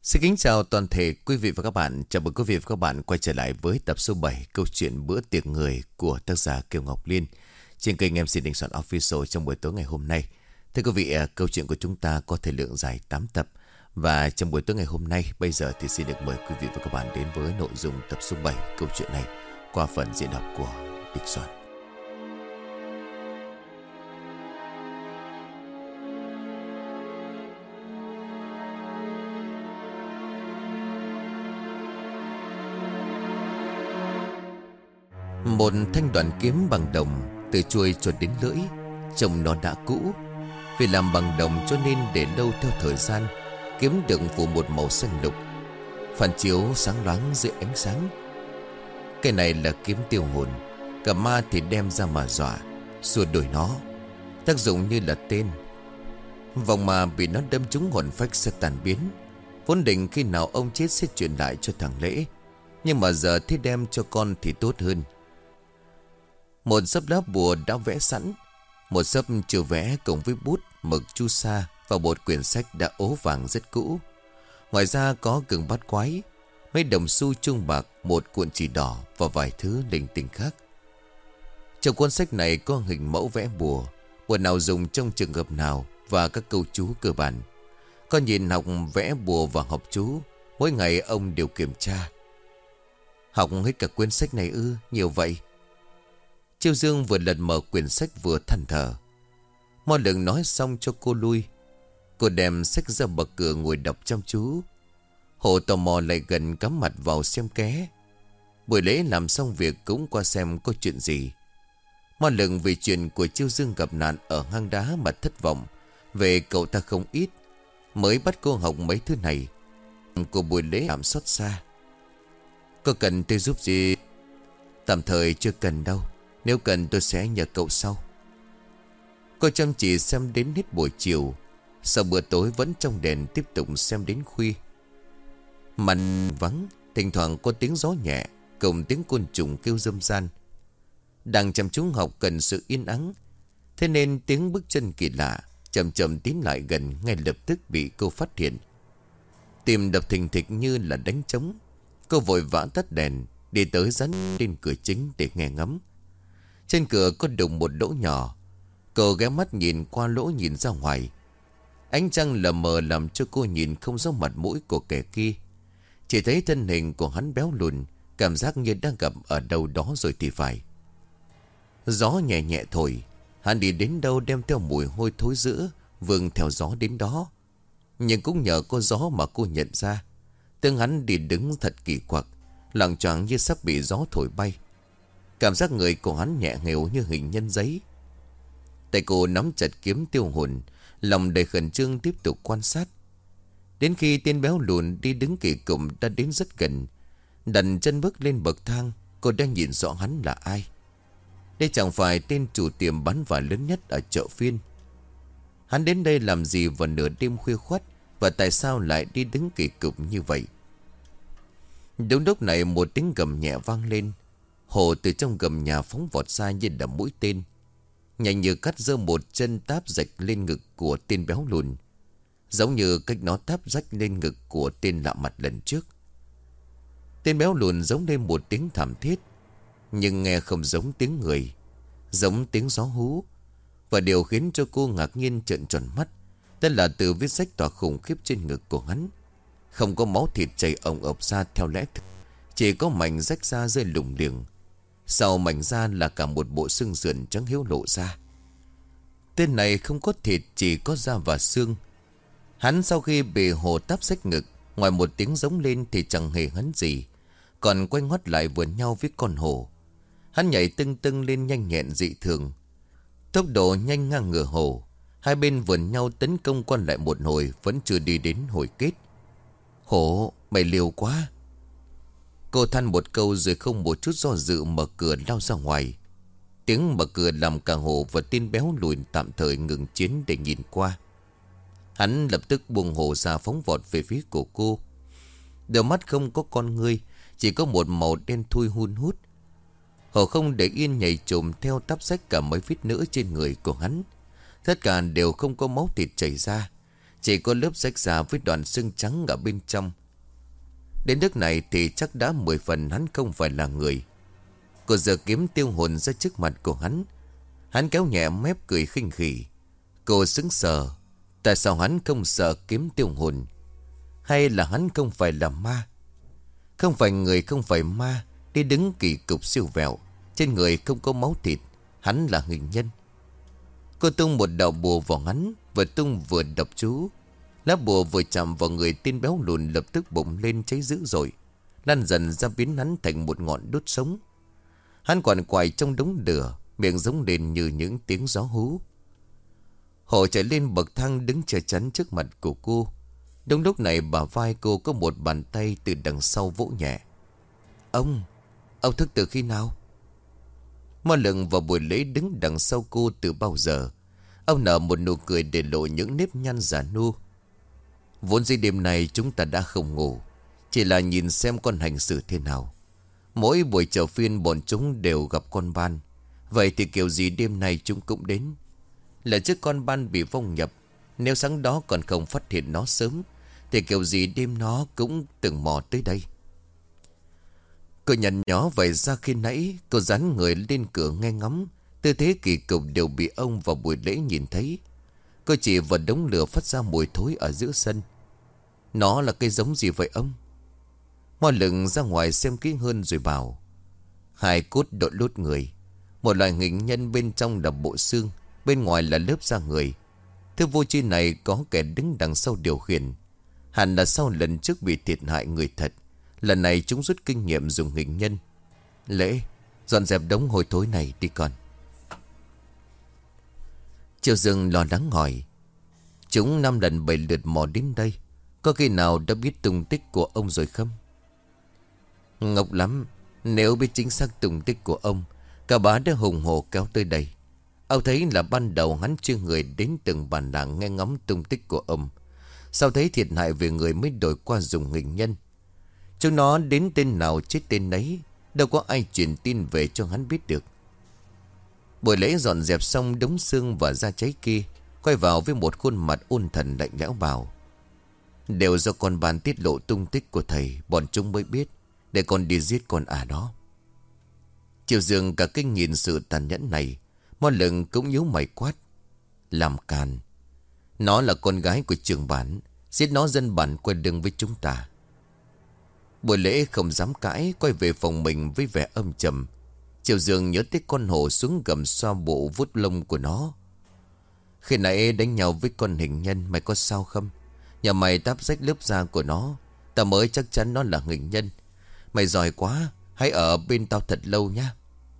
Xin kính chào toàn thể quý vị và các bạn. Chào mừng quý vị và các bạn quay trở lại với tập số 7 câu chuyện Bữa tiệc người của tác giả Kiều Ngọc Liên trên kênh MC Đình Soạn Official trong buổi tối ngày hôm nay. Thưa quý vị, câu chuyện của chúng ta có thời lượng dài 8 tập. Và trong buổi tối ngày hôm nay, bây giờ thì xin được mời quý vị và các bạn đến với nội dung tập số 7 câu chuyện này qua phần diễn đọc của Đình Soạn. Một thanh đoàn kiếm bằng đồng, từ chuôi cho đến lưỡi, trông nó đã cũ. Vì làm bằng đồng cho nên để lâu theo thời gian, kiếm được phủ một màu xanh lục, phản chiếu sáng loáng dưới ánh sáng. Cái này là kiếm tiêu hồn. Cả ma thì đem ra mà dọa, xua đuổi nó. Tác dụng như là tên. Vòng mà bị nó đâm trúng hồn phách sẽ tàn biến. Vốn định khi nào ông chết sẽ chuyển lại cho thằng Lễ, nhưng mà giờ thế đem cho con thì tốt hơn. Một sấp lá bùa đã vẽ sẵn, một sấp chưa vẽ cùng với bút, mực, chu sa và một quyển sách đã ố vàng rất cũ. Ngoài ra có gừng bát quái, mấy đồng xu chuông bạc, một cuộn chỉ đỏ và vài thứ linh tinh khác. Trong cuốn sách này có hình mẫu vẽ bùa, bùa nào dùng trong trường hợp nào và các câu chú cơ bản. Con nhìn học vẽ bùa và học chú, mỗi ngày ông đều kiểm tra. Học hết cả cuốn sách này ư? Nhiều vậy? Chiêu Dương vừa lật mở quyển sách vừa than thở. Mo Lượng nói xong cho cô lui. Cô đem sách ra bậc cửa ngồi đọc chăm chú. Hồ tò mò lại gần cắm mặt vào xem ké. Buổi lễ làm xong việc cũng qua xem có chuyện gì. Mo Lượng vì chuyện của Chiêu Dương gặp nạn ở hang đá mà thất vọng. Về cậu ta không ít, mới bắt cô học mấy thứ này. Cô buổi lễ làm xót xa. Có cần tôi giúp gì? Tạm thời chưa cần đâu. Nếu cần tôi sẽ nhờ cậu sau. Cô chăm chỉ xem đến hết buổi chiều. Sau bữa tối vẫn trong đèn tiếp tục xem đến khuya. Màn vắng, thỉnh thoảng có tiếng gió nhẹ cùng tiếng côn trùng kêu râm ran. Đang chăm chú học cần sự yên ắng, thế nên tiếng bước chân kỳ lạ chậm chậm tiến lại gần ngay lập tức bị cô phát hiện. Tim đập thình thịch như là đánh trống. Cô vội vã tắt đèn, đi tới dán lên cửa chính để nghe ngắm. Trên cửa có đụng một lỗ nhỏ. Cô ghé mắt nhìn qua lỗ nhìn ra ngoài. Ánh trăng lờ mờ làm cho cô nhìn không rõ mặt mũi của kẻ kia. Chỉ thấy thân hình của hắn béo lùn, cảm giác như đang gặp ở đâu đó rồi thì phải. Gió nhẹ nhẹ thổi. Hắn đi đến đâu đem theo mùi hôi thối giữa, vươn theo gió đến đó. Nhưng cũng nhờ có gió mà cô nhận ra tướng hắn đi đứng thật kỳ quặc, loạng choạng như sắp bị gió thổi bay. Cảm giác người của hắn nhẹ nghèo như hình nhân giấy. Tay cô nắm chặt kiếm tiêu hồn, lòng đầy khẩn trương tiếp tục quan sát. Đến khi tên béo lùn đi đứng kỳ cụm đã đến rất gần, đặt chân bước lên bậc thang, cô đang nhìn rõ hắn là ai. Đây chẳng phải tên chủ tiệm bán vải lớn nhất ở chợ phiên. Hắn đến đây làm gì vào nửa đêm khuya khoắt, và tại sao lại đi đứng kỳ cụm như vậy? Đúng lúc này một tiếng gầm nhẹ vang lên. Hồ từ trong gầm nhà phóng vọt ra như là mũi tên, nhanh như cắt giơ một chân táp rạch lên ngực của tên béo lùn, giống như cách nó táp rách lên ngực của tên lạ mặt lần trước. Tên béo lùn giống lên một tiếng thảm thiết, nhưng nghe không giống tiếng người, giống tiếng gió hú. Và điều khiến cho cô ngạc nhiên trợn tròn mắt, đó là từ vết rách tỏa khủng khiếp trên ngực của hắn, không có máu thịt chảy ồng ộc ra theo lẽ thực, chỉ có mảnh rách ra rơi lủng liềng. Sau mảnh da là cả một bộ xương sườn trắng hiếu lộ ra. Tên này không có thịt, chỉ có da và xương. Hắn sau khi bị hồ táp rách ngực, ngoài một tiếng giống lên thì chẳng hề hấn gì, còn quay ngoắt lại vườn nhau với con hổ. Hắn nhảy tưng tưng lên nhanh nhẹn dị thường, tốc độ nhanh ngang ngửa hổ. Hai bên vườn nhau tấn công quan lại một hồi, vẫn chưa đi đến hồi kết. Hổ, mày liều quá. Cô than một câu rồi không một chút do dự mở cửa lao ra ngoài. Tiếng mở cửa làm cả hổ và tên béo lùn tạm thời ngừng chiến để nhìn qua. Hắn lập tức buông hổ ra phóng vọt về phía của cô. Đôi mắt không có con ngươi, chỉ có một màu đen thui hun hút. Hổ không để yên nhảy trồm theo táp rách cả mấy vết nữa trên người của hắn. Tất cả đều không có máu thịt chảy ra, Chỉ có lớp rách ra với đoạn xương trắng ở bên trong. Đến nước này thì chắc đã 10 phần hắn không phải là người. Cô giơ kiếm tiêu hồn ra trước mặt của hắn. Hắn kéo nhẹ mép cười khinh khỉ. Cô sững sờ. Tại sao hắn không sợ kiếm tiêu hồn? Hay là hắn không phải là ma? Không phải người, không phải ma. Đi đứng kỳ cục siêu vẹo, trên người không có máu thịt. Hắn là hình nhân. Cô tung một đạo bùa vào hắn, vừa tung vừa đọc chú. Lá bùa vừa chạm vào người tên béo lùn lập tức bùng lên cháy dữ dội, lan dần ra biến hắn thành một ngọn đốt sống. Hắn quằn quại trong đống lửa, miệng giống lên như những tiếng gió hú. Hổ chạy lên bậc thang đứng che chắn trước mặt của cô. Đúng lúc này bả vai cô có một bàn tay từ đằng sau vỗ nhẹ. Ông thức từ khi nào? Ma Lừng và Bùi Lễ đứng đằng sau cô từ bao giờ. Ông nở một nụ cười để lộ những nếp nhăn già nua. Vốn dĩ đêm này chúng ta đã không ngủ, chỉ là nhìn xem con hành xử thế nào. Mỗi buổi chợ phiên bọn chúng đều gặp con ban. Vậy thì kiểu gì đêm nay chúng cũng đến. Là trước con ban bị vong nhập, nếu sáng đó còn không phát hiện nó sớm, thì kiểu gì đêm nó cũng từng mò tới đây. Cô nhăn nhó vậy ra khi nãy cô dán người lên cửa nghe ngóng. Tư thế kỳ cục đều bị ông và Bùi Lễ nhìn thấy. Cô chỉ vào đống lửa phát ra mùi thối ở giữa sân. Nó là cây giống gì vậy ông? Ma Lừng ra ngoài xem kỹ hơn rồi bảo. Hai cốt đội lốt người. Một loài hình nhân, bên trong là bộ xương, bên ngoài là lớp da người. Thứ vô tri này có kẻ đứng đằng sau điều khiển. Hẳn là sau lần trước bị thiệt hại người thật, lần này chúng rút kinh nghiệm dùng hình nhân. Lễ, dọn dẹp đống hôi thối này đi con. Triệu Dương lo lắng hỏi. Chúng 5 lần 7 lượt mò đến đây, có khi nào đã biết tung tích của ông rồi không? Ngốc lắm. Nếu biết chính xác tung tích của ông, cả bá đã hùng hổ kéo tới đây. Ông thấy là ban đầu hắn chưa người đến từng bản làng nghe ngóng tung tích của ông. Sau thấy thiệt hại về người mới đổi qua dùng hình nhân. Chúng nó đến tên nào chết tên nấy, đâu có ai truyền tin về cho hắn biết được. Buổi lễ dọn dẹp xong đống xương và da cháy kia, quay vào với một khuôn mặt ôn thần lạnh lẽo bảo. Đều do con bàn tiết lộ tung tích của thầy, bọn chúng mới biết, để con đi giết con đó. Triệu Dương cả kinh nhìn sự tàn nhẫn này. Ma Lừng cũng nhíu mày quát. Làm càn. Nó là con gái của trưởng bản, giết nó dân bản quay lưng với chúng ta. Buổi lễ không dám cãi, quay về phòng mình với vẻ âm trầm. Triệu Dương nhớ tới con hổ xuống gầm xoa bộ vuốt lông của nó. Khi nãy đánh nhau với con hình nhân, mày có sao không? Nhà mày táp rách lớp da của nó, ta mới chắc chắn nó là hình nhân. Mày giỏi quá, hãy ở bên tao thật lâu nhá.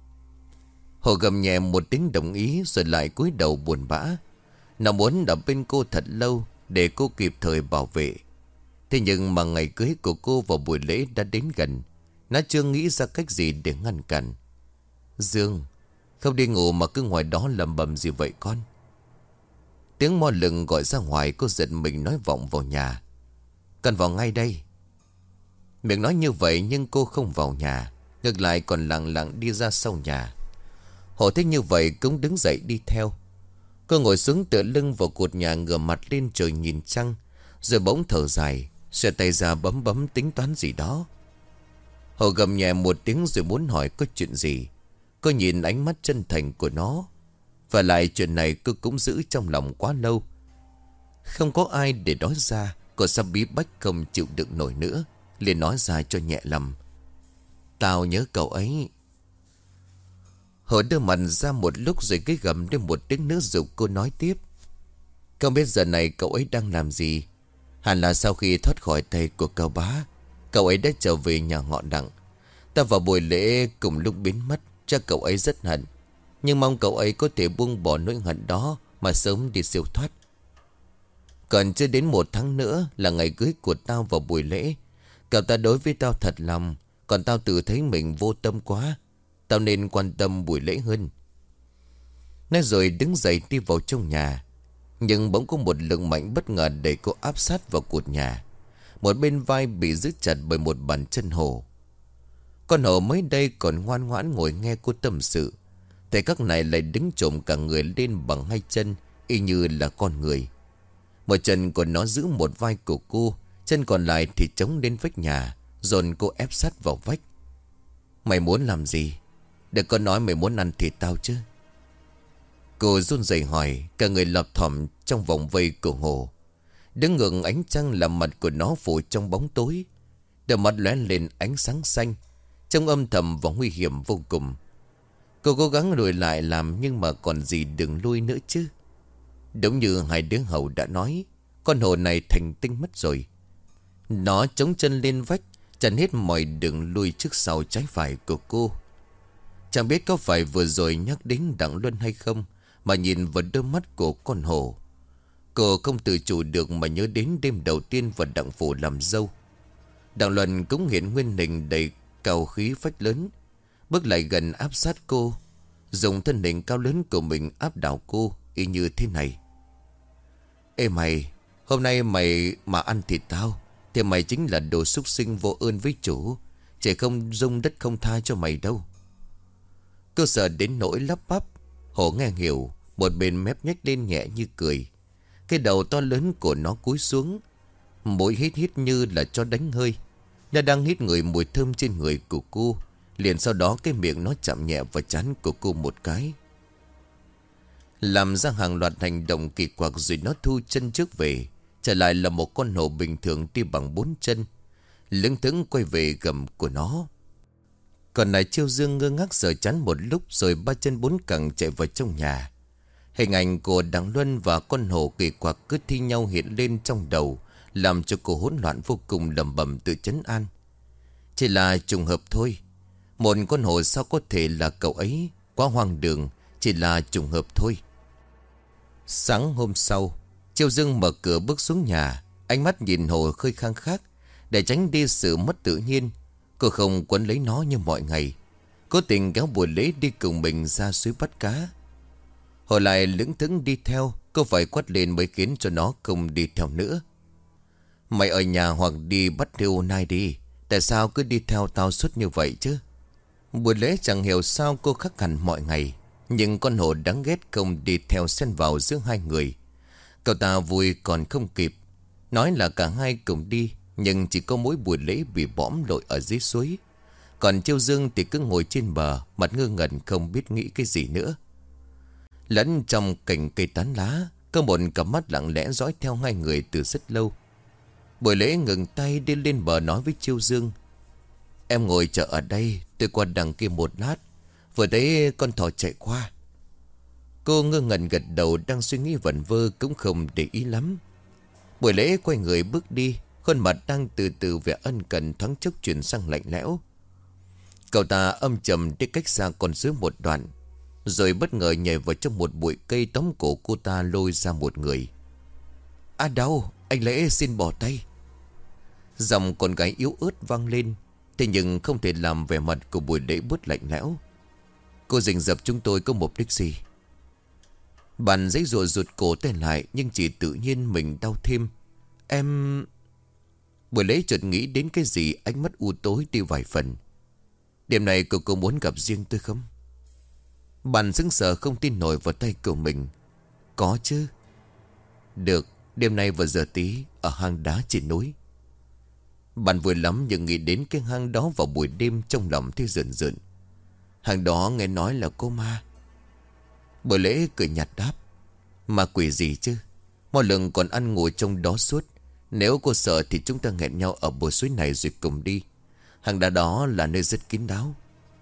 Hổ gầm nhẹ một tiếng đồng ý, rồi lại cúi đầu buồn bã. Nó muốn ở bên cô thật lâu để cô kịp thời bảo vệ. Thế nhưng mà ngày cưới của cô và buổi lễ đã đến gần. Nó chưa nghĩ ra cách gì để ngăn cản. Dương, không đi ngủ mà cứ ngoài đó lầm bầm gì vậy con? Tiếng Ma Lừng gọi ra ngoài, cô giật mình nói vọng vào nhà. Cần vào ngay đây. Miệng nói như vậy nhưng cô không vào nhà, ngược lại còn lặng lặng đi ra sau nhà. Hổ thấy như vậy cũng đứng dậy đi theo. Cô ngồi xuống tựa lưng vào cột nhà, ngửa mặt lên trời nhìn trăng, rồi bỗng thở dài, xòe tay ra bấm bấm tính toán gì đó. Hổ gầm nhẹ một tiếng rồi muốn hỏi có chuyện gì. Cô nhìn ánh mắt chân thành của nó. Và lại chuyện này cô cũng giữ trong lòng quá lâu, không có ai để nói ra. Cô sắp bí bách không chịu đựng nổi nữa, liền nói ra cho nhẹ lòng. Tao nhớ cậu ấy. Hổ đưa mặt ra một lúc rồi cái gầm đến một tiếng nữa dục cô nói tiếp. Không biết giờ này cậu ấy đang làm gì. Hẳn là sau khi thoát khỏi tay của cậu bá, cậu ấy đã trở về nhà họ Đặng. Ta vào buổi lễ cùng lúc biến mất, chắc cậu ấy rất hận. Nhưng mong cậu ấy có thể buông bỏ nỗi hận đó mà sớm đi siêu thoát. Còn chưa đến 1 tháng nữa là ngày cưới của tao vào buổi lễ. Cậu ta đối với tao thật lòng, còn tao tự thấy mình vô tâm quá. Tao nên quan tâm buổi lễ hơn. Nói rồi đứng dậy đi vào trong nhà. Nhưng bỗng có một lực mạnh bất ngờ đẩy cô áp sát vào cột nhà. Một bên vai bị giữ chặt bởi một bàn chân hổ. Con hổ mới đây còn ngoan ngoãn ngồi nghe cô tâm sự, thế các này lại đứng trồm cả người lên bằng 2 chân, y như là con người. Một chân của nó giữ một vai của cô, chân còn lại thì chống lên vách nhà, dồn cô ép sát vào vách. Mày muốn làm gì? Đừng có nói mày muốn ăn thịt tao chứ. Cô run rẩy hỏi, cả người lọp thỏm trong vòng vây của Hồ. Đứng ngưỡng ánh trăng làm mặt của nó phủ trong bóng tối. Đôi mắt lóe lên ánh sáng xanh, trông âm thầm và nguy hiểm vô cùng. Cô cố gắng lùi lại làm, nhưng mà còn gì đừng lui nữa chứ. Đúng như hai đứa hầu đã nói, con Hồ này thành tinh mất rồi. Nó chống chân lên vách, chặn hết mọi đường lui trước sau trái phải của cô. Chẳng biết có phải vừa rồi nhắc đến Đặng Luân hay không, mà nhìn vào đôi mắt của con Hồ, cô không tự chủ được mà nhớ đến đêm đầu tiên vào Đặng phủ làm dâu. Đặng Luân cũng hiện nguyên hình đầy cao khí phách lớn, bước lại gần áp sát cô, dùng thân hình cao lớn của mình áp đảo cô y như thế này. Ê mày, hôm nay mày mà ăn thịt tao thì mày chính là đồ súc sinh vô ơn với chủ. Trẻ không dung đất không tha cho mày đâu. Cô sợ đến nỗi lắp bắp. Hổ nghe hiểu, một bên mép nhếch lên nhẹ như cười. Cái đầu to lớn của nó cúi xuống, mũi hít hít như là cho đánh hơi. Nó đang hít ngửi mùi thơm trên người của cô. Liền sau đó cái miệng nó chạm nhẹ vào trán của cô một cái, làm ra hàng loạt hành động kỳ quặc, rồi nó thu chân trước về. Trở lại là một con hổ bình thường đi bằng 4 chân, lững thững quay về gầm của nó. Còn lại Chiêu Dương ngơ ngác sờ chán một lúc, rồi 3 chân 4 cẳng chạy vào trong nhà. Hình ảnh của Đặng Luân và con hổ kỳ quặc cứ thi nhau hiện lên trong đầu, làm cho cô hỗn loạn vô cùng, lẩm bẩm tự trấn an. Chỉ là trùng hợp thôi. Một con hổ sao có thể là cậu ấy? Quá hoang đường. Chỉ là trùng hợp thôi. Sáng hôm sau, Chiêu Dương mở cửa bước xuống nhà. Ánh mắt nhìn Hồ khơi khang khác. Để tránh đi sự mất tự nhiên, cô không quấn lấy nó như mọi ngày, cố tình kéo Buổi Lễ đi cùng mình ra suối bắt cá. Hồ lại lững thững đi theo. Cô phải quát lên mới khiến cho nó không đi theo nữa. Mày ở nhà hoặc đi bắt điêu nai đi. Tại sao cứ đi theo tao suốt như vậy chứ? Buổi Lễ chẳng hiểu sao cô khác hẳn mọi ngày, nhưng con hổ đáng ghét không đi theo xen vào giữa hai người. Cậu ta vui còn không kịp, nói là cả hai cùng đi, nhưng chỉ có mỗi Buổi Lễ bị bõm lội ở dưới suối. Còn Chiêu Dương thì cứ ngồi trên bờ, mặt ngơ ngẩn không biết nghĩ cái gì nữa. Lẫn trong cành cây tán lá, có một cặp mắt lặng lẽ dõi theo hai người từ rất lâu. Buổi Lễ ngừng tay đi lên bờ nói với Chiêu Dương: Em ngồi chờ ở đây, tôi qua đằng kia một lát. Vừa thấy con thỏ chạy qua. Cô ngơ ngẩn gật đầu, đang suy nghĩ vẩn vơ cũng không để ý lắm. Buổi Lễ quay người bước đi, khuôn mặt đang từ từ vẻ ân cần thoáng chốc chuyển sang lạnh lẽo. Cậu ta âm trầm đi cách xa con suối một đoạn, rồi bất ngờ nhảy vào trong một bụi cây, tóm cổ cô ta lôi ra một người. À đau, anh Lễ xin bỏ tay. Giọng con gái yếu ớt vang lên, thế nhưng không thể làm vẻ mặt của Buổi Lễ bớt lạnh lẽo. Cô rình rập chúng tôi có mục đích gì? Bạn giấy rùa rụt cổ tay lại, nhưng chỉ tự nhiên mình đau thêm. Em... Buổi Lễ chợt nghĩ đến cái gì, ánh mắt u tối đi vài phần. Đêm này cô có muốn gặp riêng tôi không? Bạn sững sờ không tin nổi vào tay của mình. Có chứ. Được, đêm nay vào giờ tí ở hang đá trên núi. Bạn vui lắm, nhưng nghĩ đến cái hang đó vào buổi đêm trong lòng thấy rợn rợn. Hang đó nghe nói là cô ma. Buổi Lễ cười nhạt đáp: Ma quỷ gì chứ? Mọi lần còn ăn ngồi trong đó suốt. Nếu cô sợ thì chúng ta hẹn nhau ở bờ suối này rồi cùng đi. Hang đá đó là nơi rất kín đáo.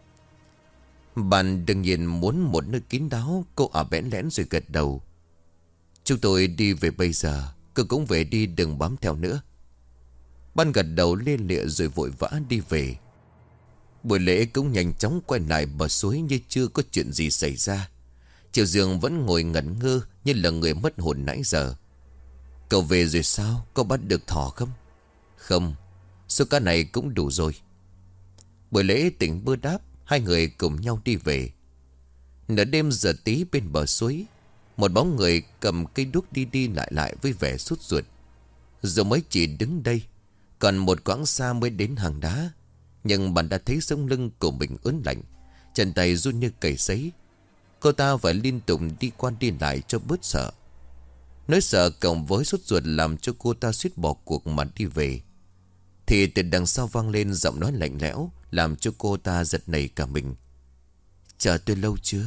Bạn đương nhiên muốn một nơi kín đáo. Cô bẽn lẽn rồi gật đầu. Chúng tôi đi về bây giờ, cô cũng về đi, đừng bám theo nữa. Ban gật đầu lia lịa rồi vội vã đi về. Buổi Lễ cũng nhanh chóng quay lại bờ suối như chưa có chuyện gì xảy ra. Chiêu Dương vẫn ngồi ngẩn ngơ như là người mất hồn nãy giờ. Cậu về rồi sao? Có bắt được thỏ không? Không, số cá này cũng đủ rồi. Buổi Lễ tỉnh bơ đáp. Hai người cùng nhau đi về. Nửa đêm giờ tí bên bờ suối, một bóng người cầm cây đuốc đi đi lại lại với vẻ sốt ruột. Rồi mới chỉ đứng đây, còn một quãng xa mới đến hang đá. Nhưng bạn đã thấy sống lưng của mình ớn lạnh, chân tay run như cầy sấy. Cô ta phải liên tục đi qua đi lại cho bớt sợ. Nỗi sợ cộng với sốt ruột làm cho cô ta suýt bỏ cuộc mà đi về. Thì từ đằng sau vang lên giọng nói lạnh lẽo, làm cho cô ta giật nảy cả mình. Chờ tôi lâu chưa?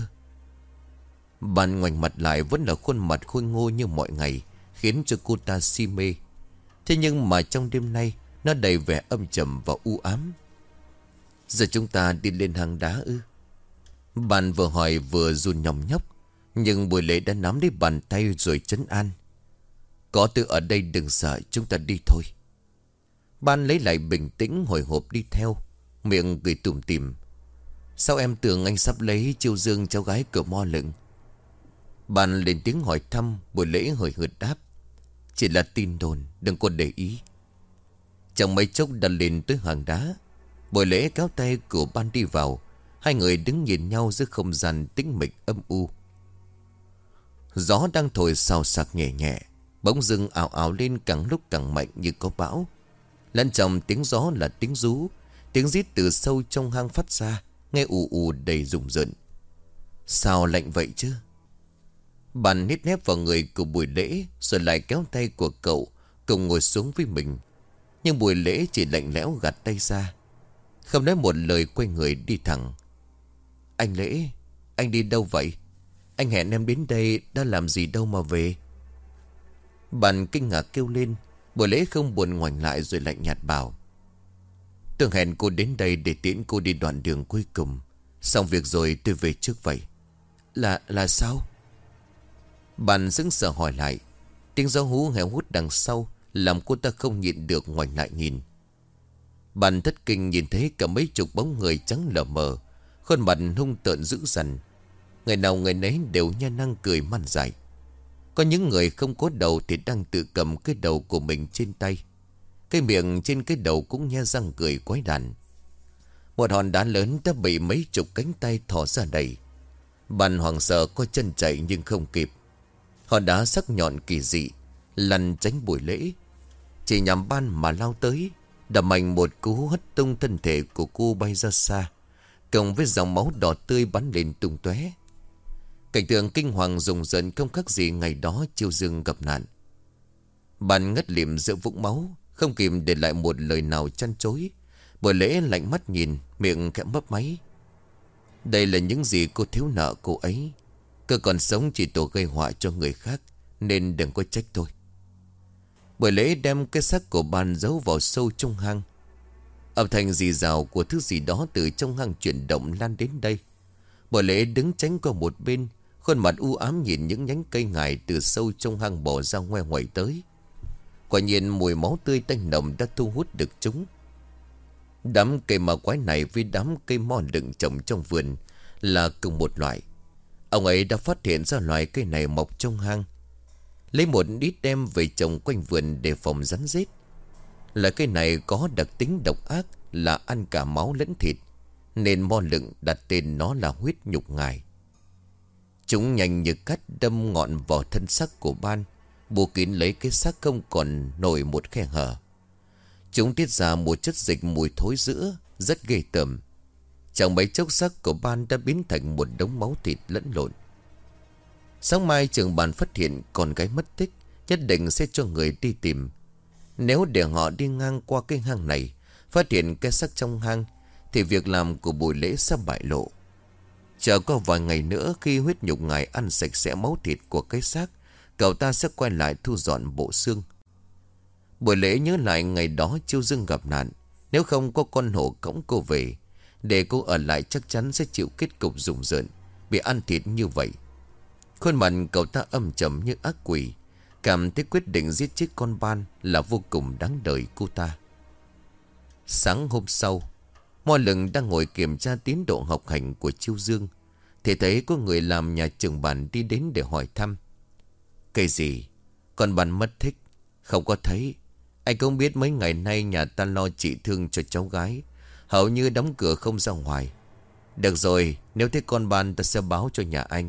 Bạn ngoảnh mặt lại vẫn là khuôn mặt khôi ngô như mọi ngày, khiến cho cô ta si mê. Thế nhưng mà trong đêm nay, nó đầy vẻ âm trầm và u ám. Giờ chúng ta đi lên hang đá ư? Bạn vừa hỏi vừa run nhòng nhóc. Nhưng Bùi Lễ đã nắm lấy bàn tay rồi trấn an. Có tôi ở đây đừng sợ, chúng ta đi thôi. Ban lấy lại bình tĩnh hồi hộp đi theo, miệng cười tủm tỉm. Sao em tưởng anh sắp lấy Chiêu Dương cháu gái của Mo Lựng? Ban lên tiếng hỏi thăm. Bùi Lễ hời hợt đáp. Chỉ là tin đồn, đừng có để ý. Trong mấy chốc đã lên tới hang đá. Bùi Lễ kéo tay của Ban đi vào. Hai người đứng nhìn nhau giữa không gian tĩnh mịch âm u. Gió đang thổi xào xạc nhẹ nhẹ, bỗng dưng ảo ảo lên càng lúc càng mạnh như có bão. Lẫn trong tiếng gió là tiếng rú, tiếng rít từ sâu trong hang phát ra, nghe ù ù đầy rùng rợn. Sao lạnh vậy chứ? Bạn hít nép vào người của Bùi Lễ, rồi lại kéo tay của cậu cùng ngồi xuống với mình. Nhưng Bùi Lễ chỉ lạnh lẽo gạt tay ra, không nói một lời, quay người đi thẳng. Anh Lễ, anh đi đâu vậy? Anh hẹn em đến đây đã làm gì đâu mà về? Bạn kinh ngạc kêu lên. Bùi Lễ không buồn ngoảnh lại rồi lạnh nhạt bảo. Tôi hẹn cô đến đây để tiễn cô đi đoạn đường cuối cùng. Xong việc rồi tôi về trước vậy. Là sao? Bạn sững sờ hỏi lại. Tiếng gió hú heo hút đằng sau làm cô ta không nhịn được ngoảnh lại nhìn. Bạn thất kinh nhìn thấy cả mấy chục bóng người trắng lờ mờ, khuôn mặt hung tợn dữ dằn. Người nào người nấy đều nhe nang cười man dại. Có những người không có đầu thì đang tự cầm cái đầu của mình trên tay. Cái miệng trên cái đầu cũng nhe răng cười quái đản. Một hòn đá lớn đã bị mấy chục cánh tay thò ra đầy. Bạn hoảng sợ có chân chạy nhưng không kịp. Hòn đá sắc nhọn kỳ dị lăn tránh Bùi Lễ, chỉ nhằm Ban mà lao tới, đập mạnh một cú hất tung thân thể của cô bay ra xa, cộng với dòng máu đỏ tươi bắn lên tung tóe. Cảnh tượng kinh hoàng rùng rợn không khác gì ngày đó Chiêu Dương gặp nạn. Bạn ngất lịm giữa vũng máu, không kịp để lại một lời nào chăn chối. Bùi Lễ lạnh mắt nhìn, miệng khẽ mấp máy. Đây là những gì cô thiếu nợ cô ấy. Cơ còn sống chỉ tổ gây họa cho người khác, nên đừng có trách tôi. Bùi Lễ đem cái xác của Ban giấu vào sâu trong hang. Âm thanh rì rào của thứ gì đó từ trong hang chuyển động lan đến đây. Bùi Lễ đứng tránh qua một bên, khuôn mặt u ám nhìn những nhánh cây ngải từ sâu trong hang bò ra ngoe ngoẩy tới. Quả nhiên mùi máu tươi tanh nồng đã thu hút được chúng. Đám cây ma quái này với đám cây mo đựng trồng trong vườn là cùng một loại. Ông ấy đã phát hiện ra loài cây này mọc trong hang, lấy một ít đem về trồng quanh vườn để phòng rắn rết. Loại cây này có đặc tính độc ác là ăn cả máu lẫn thịt, nên mo lựng đặt tên nó là huyết nhục ngài. Chúng nhanh như cắt đâm ngọn vào thân xác của Ban, bù kín lấy cái xác không còn nổi một khe hở. Chúng tiết ra một chất dịch mùi thối rữa rất ghê tởm. Trong mấy chốc xác của Ban đã biến thành một đống máu thịt lẫn lộn. Sáng mai trường bàn phát hiện con gái mất tích, nhất định sẽ cho người đi tìm. Nếu để họ đi ngang qua cái hang này, phát hiện cái xác trong hang, thì việc làm của Bùi Lễ sẽ bại lộ. Chờ có vài ngày nữa, khi huyết nhục ngài ăn sạch sẽ máu thịt của cái xác, cậu ta sẽ quay lại thu dọn bộ xương. Bùi Lễ nhớ lại ngày đó Chiêu Dương gặp nạn. Nếu không có con hổ cõng cô về, để cô ở lại chắc chắn sẽ chịu kết cục rùng rợn, bị ăn thịt như vậy. Khuôn mặt cậu ta âm trầm như ác quỷ, cảm thấy quyết định giết chết con Ban là vô cùng đáng đời cô ta. Sáng hôm sau, Mo Lựng đang ngồi kiểm tra tiến độ học hành của Chiêu Dương, thì thấy có người làm nhà trưởng bản đi đến để hỏi thăm. Cái gì? Con Ban mất tích? Không có thấy. Anh không biết mấy ngày nay nhà ta lo trị thương cho cháu gái, hầu như đóng cửa không ra ngoài. Được rồi, nếu thấy con Ban ta sẽ báo cho nhà anh.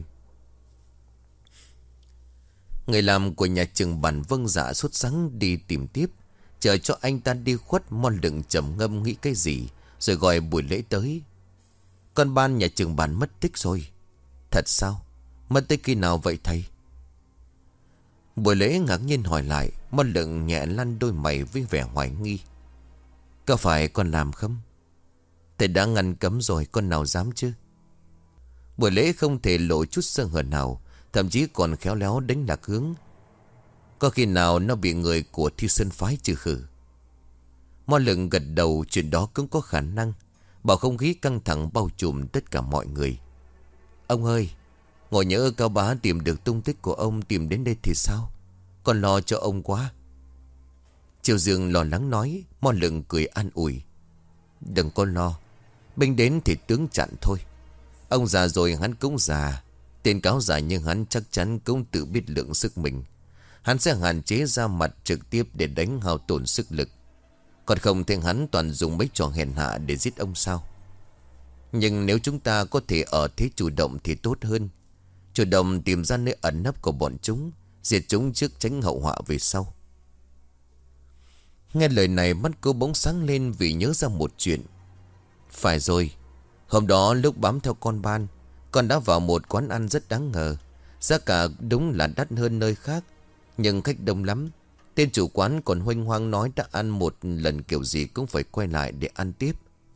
Người làm của nhà trường bản vâng dạ sốt sắng đi tìm tiếp. Chờ cho anh ta đi khuất, Mo Lựng trầm ngâm nghĩ cái gì, rồi gọi Bùi Lễ tới. Con Ban nhà trường bản mất tích rồi. Thật sao? Mất tích khi nào vậy thầy? Buổi lễ ngạc nhiên hỏi lại. Mon Lựng nhẹ lăn đôi mày với vẻ hoài nghi. Có phải con làm không? Thầy đã ngăn cấm rồi, con nào dám chứ? Buổi lễ không thể lộ chút sơ hở nào, thậm chí còn khéo léo đánh lạc hướng. Có khi nào nó bị người của Thi Sơn phái trừ khử? Mon Lựng gật đầu, chuyện đó cũng có khả năng. Bầu không khí căng thẳng bao trùm tất cả mọi người. Ông ơi, ngồi nhớ Cao Bá tìm được tung tích của ông tìm đến đây thì sao? Con lo cho ông quá. Triều Dương lo lắng nói. Mon Lựng cười an ủi. Đừng có lo, binh đến thì tướng chặn thôi. Ông già rồi hắn cũng già. Tên cáo già nhưng hắn chắc chắn cũng tự biết lượng sức mình. Hắn sẽ hạn chế ra mặt trực tiếp để đánh hao tổn sức lực. Còn không thì hắn toàn dùng mấy trò hèn hạ để giết ông sao? Nhưng nếu chúng ta có thể ở thế chủ động thì tốt hơn. Chủ động tìm ra nơi ẩn nấp của bọn chúng, diệt chúng trước tránh hậu họa về sau. Nghe lời này mắt cô bỗng sáng lên vì nhớ ra một chuyện. Phải rồi, hôm đó lúc bám theo con Ban, con đã vào một quán ăn rất đáng ngờ. Giá cả đúng là đắt hơn nơi khác, nhưng khách đông lắm. Tên chủ quán còn huênh hoang nói đã ăn một lần kiểu gì cũng phải quay lại để ăn tiếp.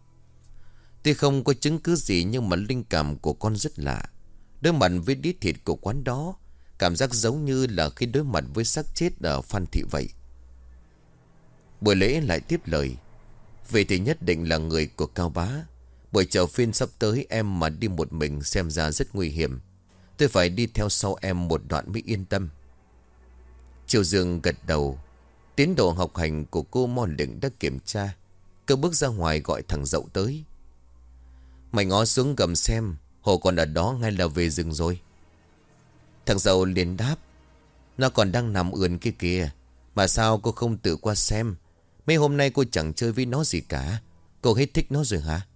Tuy không có chứng cứ gì nhưng mà linh cảm của con rất lạ. Đối mặt với đĩa thịt của quán đó, cảm giác giống như là khi đối mặt với xác chết ở Phan Thị vậy. Buổi lễ lại tiếp lời. Vậy thì nhất định là người của Cao Bá. Buổi chợ phiên sắp tới em mà đi một mình xem ra rất nguy hiểm. Tôi phải đi theo sau em một đoạn mới yên tâm. Triều Dương gật đầu. Tiến độ học hành của cô Mon Lựng đã kiểm tra. Cô bước ra ngoài gọi thằng Dậu tới. Mày ngó xuống gầm xem Hồ còn ở đó hay là về rừng rồi? Thằng Dậu liền đáp. Nó còn đang nằm ườn kia kìa. Mà sao cô không tự qua xem? Mấy hôm nay cô chẳng chơi với nó gì cả. Cô hết thích nó rồi hả?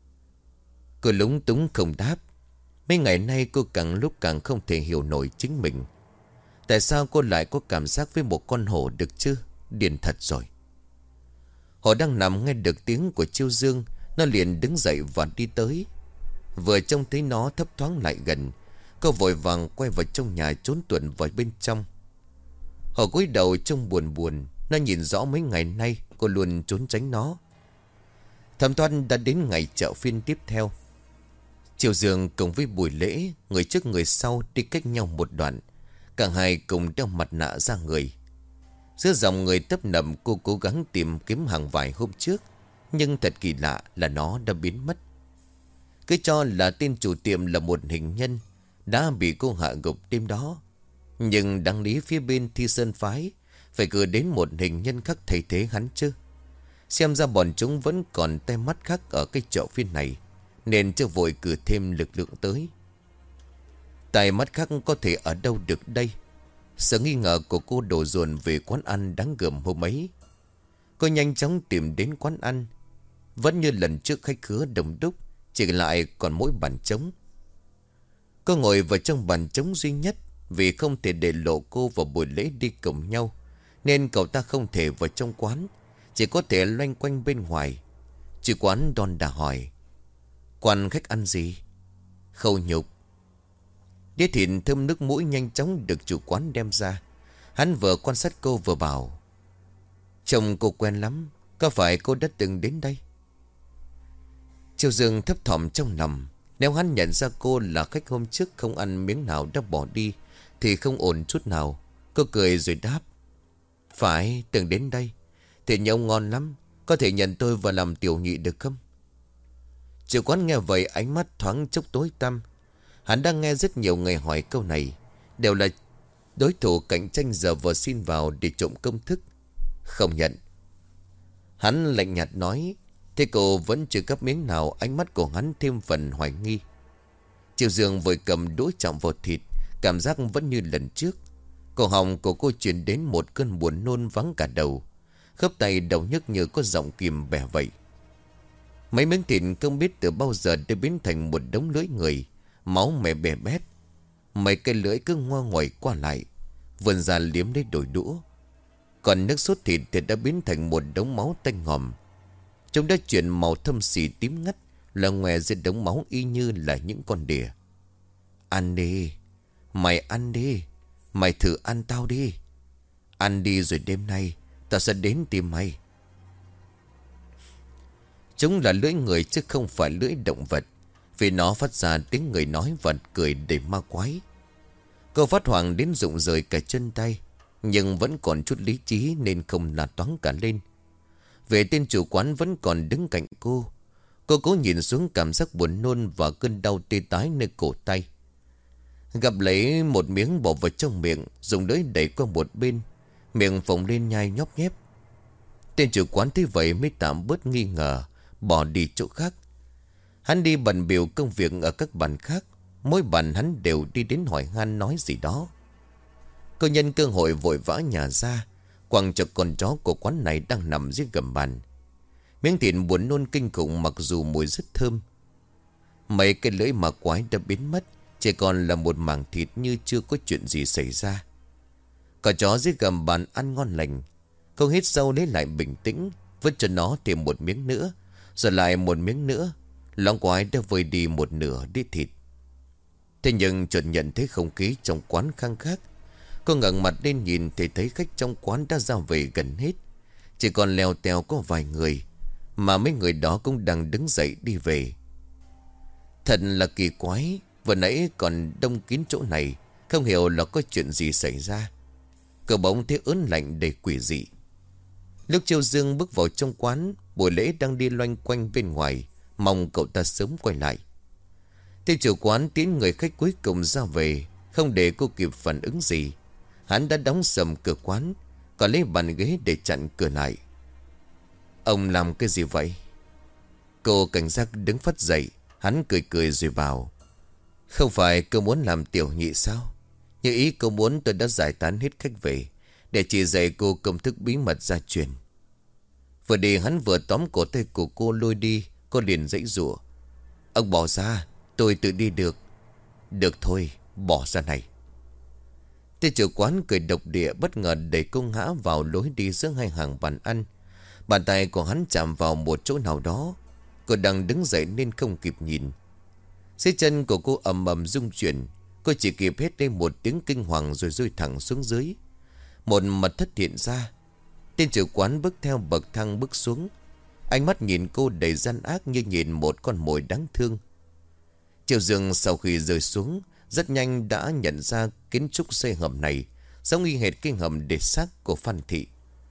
Cô lúng túng không đáp. Mấy ngày nay cô càng lúc càng không thể hiểu nổi chính mình. Tại sao cô lại có cảm giác với một con hổ được chứ? Điên thật rồi. Hổ đang nằm nghe được tiếng của Chiêu Dương. Nó liền đứng dậy và đi tới. Vừa trông thấy nó thấp thoáng lại gần, cô vội vàng quay vào trong nhà trốn tuần vào bên trong. Hổ cúi đầu trông buồn buồn. Nó nhìn rõ mấy ngày nay cô luôn trốn tránh nó. Thẩm Toan đã đến ngày chợ phiên tiếp theo. Triều Dương cùng với Buổi Lễ, người trước người sau đi cách nhau một đoạn. Cả hai cùng đeo mặt nạ ra người. Giữa dòng người tấp nập, cô cố gắng tìm kiếm hàng vài hôm trước, nhưng thật kỳ lạ là nó đã biến mất. Cứ cho là tên chủ tiệm là một hình nhân đã bị cô hạ gục đêm đó. Nhưng đáng lý phía bên Thi Sơn phái phải cử đến một hình nhân khác thay thế hắn chứ. Xem ra bọn chúng vẫn còn tay mắt khác ở cái chợ phiên này, nên chưa vội cử thêm lực lượng tới. Tay mắt khác có thể ở đâu được đây? Sự nghi ngờ của cô đổ dồn về quán ăn đáng gờm hôm ấy. Cô nhanh chóng tìm đến quán ăn. Vẫn như lần trước khách khứa đông đúc, chỉ lại còn mỗi bàn trống. Cô ngồi vào trong bàn trống duy nhất. Vì không thể để lộ cô và Buổi Lễ đi cùng nhau, nên cậu ta không thể vào trong quán, chỉ có thể loanh quanh bên ngoài. Chủ quán đon đả hỏi. Quan khách ăn gì? Khâu nhục. Đĩa thịt thơm nước mũi nhanh chóng được chủ quán đem ra. Hắn vừa quan sát cô vừa bảo. Trông cô quen lắm. Có phải cô đã từng đến đây? Triều Dương thấp thỏm trong lòng. Nếu hắn nhận ra cô là khách hôm trước không ăn miếng nào đã bỏ đi thì không ổn chút nào. Cô cười rồi đáp. Phải, từng đến đây. Thịt nhà ông ngon lắm. Có thể nhận tôi vào làm tiểu nhị được không? Chủ quán nghe vậy ánh mắt thoáng chốc tối tăm. Hắn đang nghe rất nhiều người hỏi câu này. Đều là đối thủ cạnh tranh giờ vờ xin vào để trộm công thức. Không nhận. Hắn lạnh nhạt nói. Thế cô vẫn chưa cấp miếng nào. Ánh mắt của hắn thêm phần hoài nghi. Triều Dương vội cầm đũa chạm vào thịt. Cảm giác vẫn như lần trước. Cổ họng của cô truyền đến một cơn buồn nôn vắng cả đầu. Khớp tay đầu nhức như có giọng kìm bẻ vậy. Mấy miếng thịt không biết từ bao giờ đã biến thành một đống lưỡi người. Máu mẻ bè bét. Mấy cây lưỡi cứ ngoa ngoải qua lại. Vươn ra liếm lấy đôi đũa. Còn nước sốt thịt thì đã biến thành một đống máu tanh ngòm. Chúng đã chuyển màu thâm xì tím ngắt. Là ngoe ra đống máu y như là những con đỉa. Ăn đi. Mày ăn đi. Mày thử ăn tao đi. Ăn đi rồi đêm nay tao sẽ đến tìm mày. Chúng là lưỡi người chứ không phải lưỡi động vật, vì nó phát ra tiếng người nói và cười đầy ma quái. Cô phát hoảng đến rụng rời cả chân tay, nhưng vẫn còn chút lý trí nên không là toáng cả lên. Về tên chủ quán vẫn còn đứng cạnh cô. Cô cố nhìn xuống cảm giác buồn nôn và cơn đau tê tái nơi cổ tay. Gặp lấy một miếng bỏ vào trong miệng, dùng lưỡi đẩy qua một bên, miệng phồng lên nhai nhóp nhép. Tên chủ quán thấy vậy mới tạm bớt nghi ngờ, bỏ đi chỗ khác. Hắn đi bận bịu công việc ở các bàn khác. Mỗi bàn hắn đều đi đến hỏi han nói gì đó. Cô nhân cơ hội vội vã nhà ra, quăng cho con chó của quán này đang nằm dưới gầm bàn. Miếng thịt buồn nôn kinh khủng mặc dù mùi rất thơm. Mấy cái lưỡi ma quái đã biến mất, chỉ còn là một mảng thịt như chưa có chuyện gì xảy ra. Con chó dưới gầm bàn ăn ngon lành. Cô hít sâu lấy lại bình tĩnh, vứt cho nó thêm một miếng nữa, rồi lại một miếng nữa. Lóng quái đã vơi đi một nửa đĩa thịt. Thế nhưng chợt nhận thấy không khí trong quán khang khác. Cô ngẩng mặt lên nhìn thì thấy khách trong quán đã ra về gần hết. Chỉ còn leo teo có vài người, mà mấy người đó cũng đang đứng dậy đi về. Thật là kỳ quái, vừa nãy còn đông kín chỗ này, không hiểu là có chuyện gì xảy ra. Cậu bỗng thấy ớn lạnh đầy quỷ dị. Lúc Châu Dương bước vào trong quán, buổi lễ đang đi loanh quanh bên ngoài, mong cậu ta sớm quay lại. Tên chủ quán tiến người khách cuối cùng ra về, không để cô kịp phản ứng gì. Hắn đã đóng sầm cửa quán, còn lấy bàn ghế để chặn cửa lại. Ông làm cái gì vậy? Cô cảnh giác đứng phắt dậy. Hắn cười cười rồi bảo: Không phải cô muốn làm tiểu nhị sao? Như ý cô muốn tôi đã giải tán hết khách về, để chỉ dạy cô công thức bí mật gia truyền. Vừa đi hắn vừa tóm cổ tay của cô lôi đi. Cô liền giãy giụa: Ông bỏ ra, tôi tự đi được. Được thôi, bỏ ra này. Tên chủ quán cười độc địa bất ngờ đẩy cô ngã vào lối đi giữa hai hàng bàn ăn. Bàn tay của hắn chạm vào một chỗ nào đó. Cô đang đứng dậy nên không kịp nhìn. Dưới chân của cô ầm ầm rung chuyển. Cô chỉ kịp hét lên một tiếng kinh hoàng rồi rơi thẳng xuống dưới. Một mật thất hiện ra. Tên chủ quán bước theo bậc thang bước xuống. Ánh mắt nhìn cô đầy gian ác như nhìn một con mồi đáng thương. Triệu Dương sau khi rơi xuống, rất nhanh đã nhận ra kiến trúc xây hầm này giống y hệt cái hầm để xác của Phan Thị.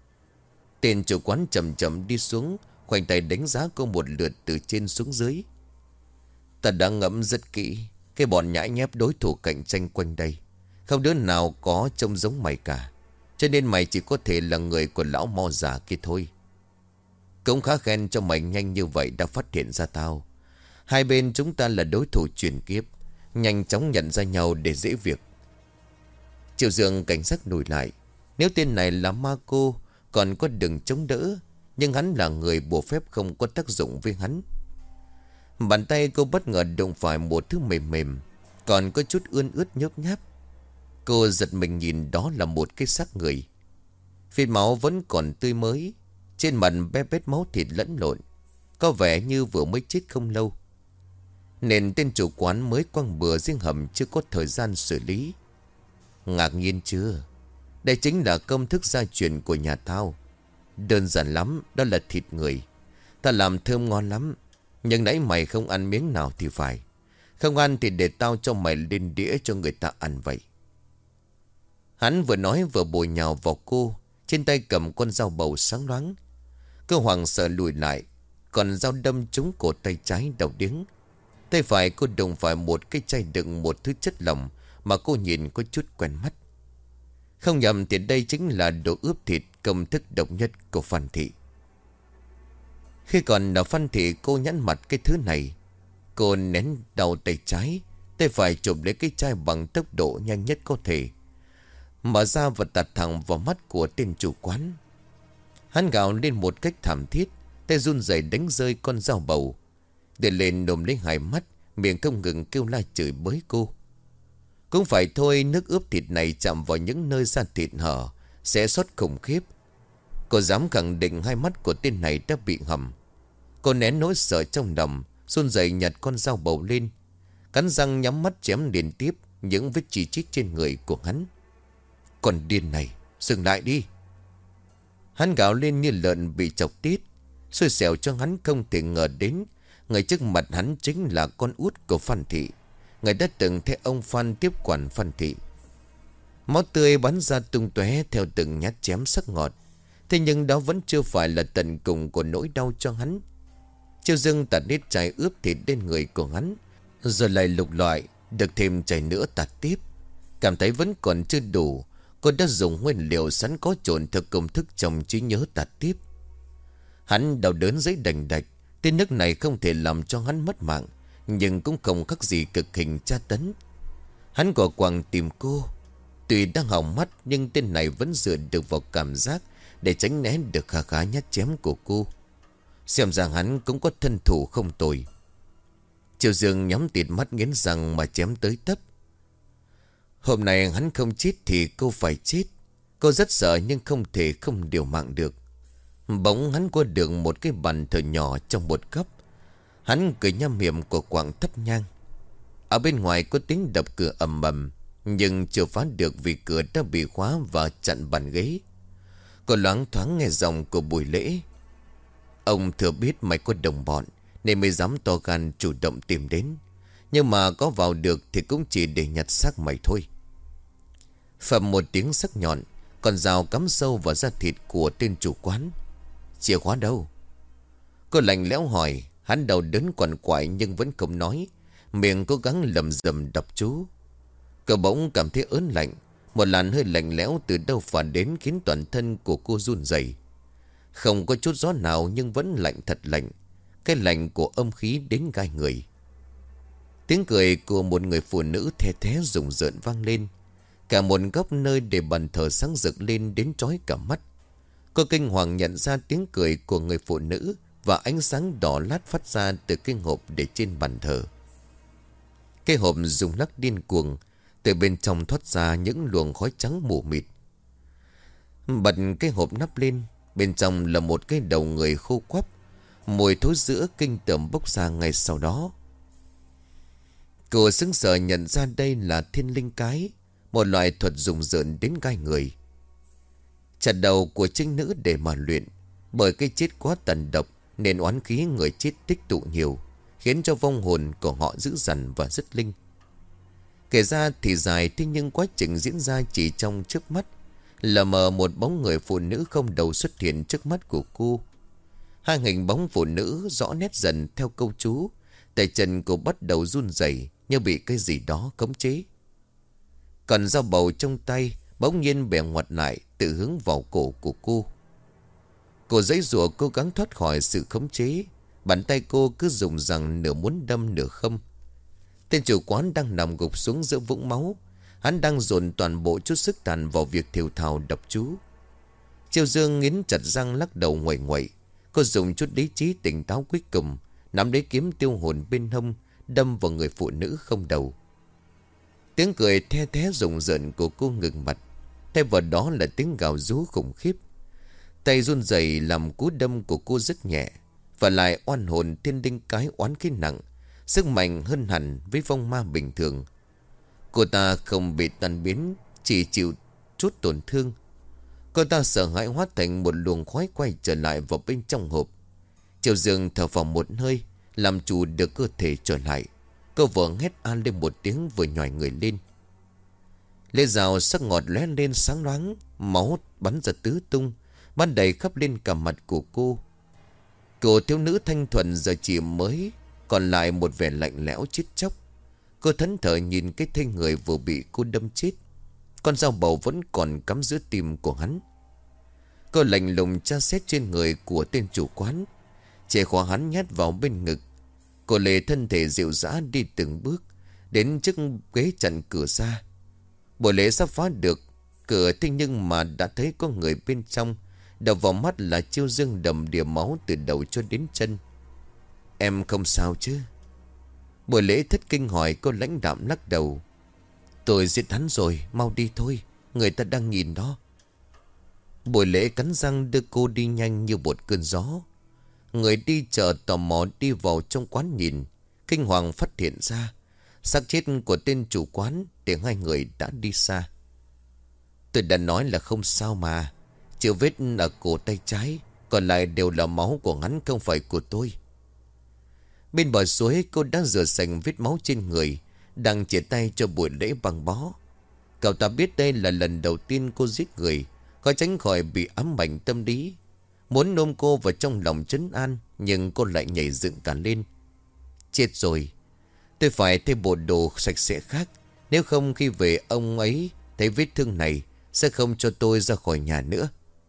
Tên chủ quán chậm chậm đi xuống, khoanh tay đánh giá cô một lượt từ trên xuống dưới. Ta đã ngẫm rất kỹ, cái bọn nhãi nhép đối thủ cạnh tranh quanh đây, không đứa nào có trông giống mày cả. Cho nên mày chỉ có thể là người của lão mo già kia thôi. Cũng khá khen cho mày nhanh như vậy đã phát hiện ra tao. Hai bên chúng ta là đối thủ truyền kiếp, nhanh chóng nhận ra nhau để dễ việc. Triệu Dương cảnh giác lùi lại. Nếu tên này là ma cô còn có đừng chống đỡ, nhưng hắn là người bùa phép không có tác dụng với hắn. Bàn tay cô bất ngờ đụng phải một thứ mềm mềm, còn có chút ươn ướt nhớp nháp. Cô giật mình nhìn đó là một cái xác người. Vết máu vẫn còn tươi mới, trên mặt bé bết máu thịt lẫn lộn, có vẻ như vừa mới chết không lâu. Nên tên chủ quán mới quăng bừa riêng hầm chưa có thời gian xử lý. Ngạc nhiên chưa? Đây chính là công thức gia truyền của nhà tao. Đơn giản lắm, đó là thịt người. Ta làm thơm ngon lắm, nhưng nãy mày không ăn miếng nào thì phải. Không ăn thì để tao cho mày lên đĩa cho người ta ăn vậy. Hắn vừa nói vừa bồi nhào vào cô, trên tay cầm con dao bầu sáng loáng. Cô hoảng sợ lùi lại, còn dao đâm trúng cổ tay trái đầu điếng. Tay phải cô đụng phải một cái chai đựng một thứ chất lỏng mà cô nhìn có chút quen mắt. Không nhầm thì đây chính là đồ ướp thịt công thức độc nhất của Phan Thị. Khi còn ở Phan Thị cô nhẵn mặt cái thứ này. Cô nén đầu tay trái, tay phải chụp lấy cái chai bằng tốc độ nhanh nhất có thể, mở ra và tạt thẳng vào mắt của tên chủ quán. Hắn gào lên một cách thảm thiết, tay run rẩy đánh rơi con dao bầu, để lên nồm lấy hai mắt, miệng không ngừng kêu la chửi bới cô. Cũng phải thôi, nước ướp thịt này chạm vào những nơi da thịt hở sẽ sốt khủng khiếp. Cô dám khẳng định hai mắt của tên này đã bị hầm. Cô nén nỗi sợ trong lòng, run rẩy nhặt con dao bầu lên, cắn răng nhắm mắt chém liên tiếp những vết chỉ chít trên người của hắn. Còn điên này, dừng lại đi. Hắn gào lên như lợn bị chọc tiết. Xui xẻo cho hắn không thể ngờ đến, người trước mặt hắn chính là con út của Phan Thị, người đã từng thấy ông Phan tiếp quản Phan Thị. Máu tươi bắn ra tung tóe theo từng nhát chém sắc ngọt. Thế nhưng đó vẫn chưa phải là tận cùng của nỗi đau cho hắn. Chiêu Dương tạt nít chai ướp thịt lên người của hắn, rồi lại lục loại được thêm chai nữa tạt tiếp. Cảm thấy vẫn còn chưa đủ, cô đã dùng nguyên liệu sẵn có trộn theo công thức trong trí nhớ tạt tiếp. Hắn đau đớn giấy đành đạch. Tên nước này không thể làm cho hắn mất mạng, nhưng cũng không khác gì cực hình tra tấn. Hắn gò quàng tìm cô. Tuy đang hỏng mắt, nhưng tên này vẫn dựa được vào cảm giác để tránh né được khá khá nhát chém của cô. Xem rằng hắn cũng có thân thủ không tồi. Triệu Dương nhắm tịt mắt nghiến răng mà chém tới tấp. Hôm nay hắn không chết thì cô phải chết. Cô rất sợ nhưng không thể không điều mạng được. Bỗng hắn qua được một cái bàn thờ nhỏ trong một góc. Hắn cười nham hiểm của quạng thắp nhang. Ở bên ngoài có tiếng đập cửa ầm ầm, nhưng chưa phá được vì cửa đã bị khóa và chặn bàn ghế. Cô loáng thoáng nghe giọng của buổi lễ. Ông thừa biết mày có đồng bọn nên mới dám to gan chủ động tìm đến. Nhưng mà có vào được thì cũng chỉ để nhặt xác mày thôi. Phầm một tiếng sắc nhọn, con dao cắm sâu vào da thịt của tên chủ quán. Chìa khóa đâu? Cô lạnh lẽo hỏi. Hắn đầu đớn quằn quại nhưng vẫn không nói, miệng cố gắng lầm rầm đọc chú. Cậu bỗng cảm thấy ớn lạnh. Một làn hơi lạnh lẽo từ đâu phả đến khiến toàn thân của cô run rẩy. Không có chút gió nào nhưng vẫn lạnh thật lạnh. Cái lạnh của âm khí đến gai người. Tiếng cười của một người phụ nữ the thé rùng rợn vang lên. Cả một góc nơi để bàn thờ sáng rực lên đến chói cả mắt. Cô kinh hoàng nhận ra tiếng cười của người phụ nữ và ánh sáng đỏ lát phát ra từ cái hộp để trên bàn thờ. Cái hộp rung lắc điên cuồng, từ bên trong thoát ra những luồng khói trắng mù mịt. Bật cái hộp nắp lên, bên trong là một cái đầu người khô quắp, mùi thối rữa kinh tởm bốc ra ngay sau đó. Cô sững sờ nhận ra đây là thiên linh cái, một loại thuật rùng rợn đến gai người. Chặt đầu của trinh nữ để mà luyện, bởi cái chết quá tàn độc nên oán khí người chết tích tụ nhiều, khiến cho vong hồn của họ dữ dằn và rất linh. Kể ra thì dài, thế nhưng quá trình diễn ra chỉ trong trước mắt. Lờ mờ một bóng người phụ nữ không đầu xuất hiện trước mắt của cô. Hai hình bóng phụ nữ rõ nét dần theo câu chú. Tay chân cô bắt đầu run rẩy như bị cái gì đó khống chế. Còn dao bầu trong tay bỗng nhiên bẻ ngoặt lại, tự hướng vào cổ của cô. Cô giãy giụa cố gắng thoát khỏi sự khống chế. Bàn tay cô cứ dùng rằng nửa muốn đâm nửa không. Tên chủ quán đang nằm gục xuống giữa vũng máu. Hắn đang dồn toàn bộ chút sức tàn vào việc thều thào đọc chú. Chiêu Dương nghiến chặt răng lắc đầu nguậy nguậy. Cô dùng chút lý trí tỉnh táo cuối cùng, nắm lấy kiếm tiêu hồn bên hông, đâm vào người phụ nữ không đầu. Tiếng cười the thé rùng rợn của cô ngừng bặt. Thay vào đó là tiếng gào rú khủng khiếp. Tay run rẩy làm cú đâm của cô rất nhẹ, và lại oan hồn thiên linh cái oán khí nặng, sức mạnh hơn hẳn với vong ma bình thường. Cô ta không bị tan biến, chỉ chịu chút tổn thương. Cô ta sợ hãi hóa thành một luồng khói quay trở lại vào bên trong hộp. Triệu Dương thở vào một hơi, làm chủ được cơ thể trở lại. Cô vừa hét a lên một tiếng vừa nhòi người lên. Lê rào sắc ngọt lóe lên sáng loáng, máu bắn ra tứ tung, bắn đầy khắp lên cả mặt của cô. Cô thiếu nữ thanh thuần giờ chỉ mới còn lại một vẻ lạnh lẽo chết chóc. Cô thẫn thờ nhìn cái thây người vừa bị cô đâm chết. Con dao bầu vẫn còn cắm giữa tim của hắn. Cô lạnh lùng tra xét trên người của tên chủ quán, chìa khóa hắn nhét vào bên ngực. Cô lê thân thể dịu dã đi từng bước đến trước ghế chặn cửa ra. Buổi lễ sắp phá được cửa, thế nhưng mà đã thấy có người bên trong. Đập vào mắt là Chiêu Dương đầm đìa máu từ đầu cho đến chân. Em không sao chứ? Buổi lễ thất kinh hỏi. Cô lãnh đạm lắc đầu. Tôi giết hắn rồi, mau đi thôi, người ta đang nhìn đó. Buổi lễ cắn răng đưa cô đi nhanh như một cơn gió. Người đi chợ tò mò đi vào trong quán nhìn, kinh hoàng phát hiện ra xác chết của tên chủ quán, để hai người đã đi xa. Tôi đã nói là không sao mà. Chỉ vết ở cổ tay trái, còn lại đều là máu của hắn, không phải của tôi. Bên bờ suối cô đã rửa sạch vết máu trên người, đang chia tay cho buổi lễ băng bó. Cậu ta biết đây là lần đầu tiên cô giết người, khó tránh khỏi bị ám ảnh tâm lý. Muốn ôm cô vào trong lòng trấn an, nhưng cô lại nhảy dựng cả lên. Chết rồi, tôi phải thay bộ đồ sạch sẽ khác. Nếu không khi về ông ấy thấy vết thương này sẽ không cho tôi ra khỏi nhà nữa.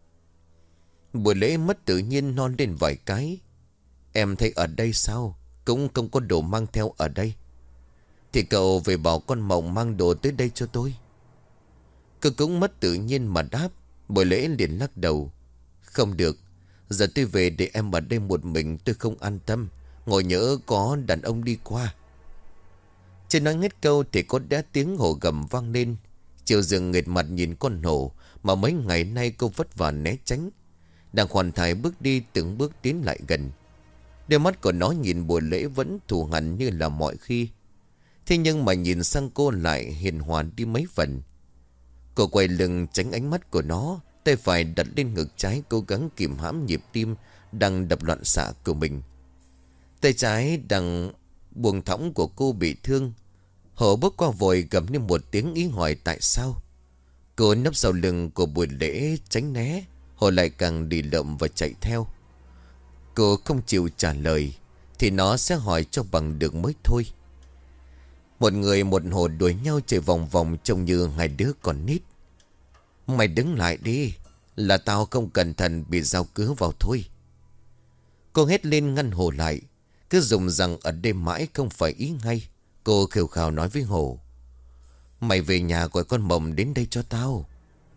Buổi lễ mất tự nhiên non lên vài cái. Em thấy ở đây sao? Cũng không có đồ mang theo ở đây. Thì cậu về bảo con Mộng mang đồ tới đây cho tôi. Cô cũng mất tự nhiên mà đáp. Buổi lễ liền lắc đầu. Không được, giờ tôi về để em ở đây một mình tôi không an tâm. Ngồi nhỡ có đàn ông đi qua. Chưa nói hết câu thì có đá tiếng hổ gầm vang lên. Triệu Dương nghệt mặt nhìn con hổ mà mấy ngày nay cô vất vả né tránh. Đang hoàn thải bước đi từng bước tiến lại gần. Đôi mắt của nó nhìn buổi lễ vẫn thù hằn như là mọi khi. Thế nhưng mà nhìn sang cô lại hiền hòa đi mấy phần. Cô quay lưng tránh ánh mắt của nó, tay phải đặt lên ngực trái cố gắng kìm hãm nhịp tim đang đập loạn xạ của mình. Tay trái đang buông thõng của cô bị thương. Hổ bước qua vội gầm lên một tiếng ý hỏi tại sao. Cô nấp sau lưng của buổi lễ tránh né. Hổ lại càng đi lợm và chạy theo. Cô không chịu trả lời thì nó sẽ hỏi cho bằng được mới thôi. Một người một hổ đuổi nhau chạy vòng vòng trông như hai đứa còn nít. Mày đứng lại đi, là tao không cẩn thận bị dao cứa vào thôi. Cô hét lên ngăn hổ lại. Cứ dùng rằng ở đêm mãi không phải ý ngay. Cô khều khào nói với hổ. Mày về nhà gọi con Mộng đến đây cho tao.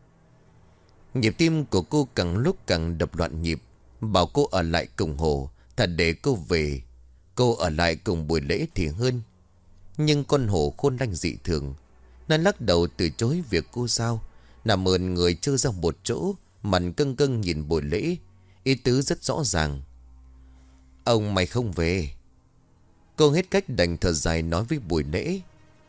Nhịp tim của cô càng lúc càng đập loạn nhịp. Bảo cô ở lại cùng hổ, thật để cô về. Cô ở lại cùng buổi lễ thì hơn. Nhưng con hổ khôn lanh dị thường. Nó lắc đầu từ chối việc cô giao. Nằm ơn người trơ ra một chỗ. Mặt căng căng nhìn buổi lễ. Ý tứ rất rõ ràng. Ông mày không về. Cô hết cách đành thở dài nói với buổi lễ.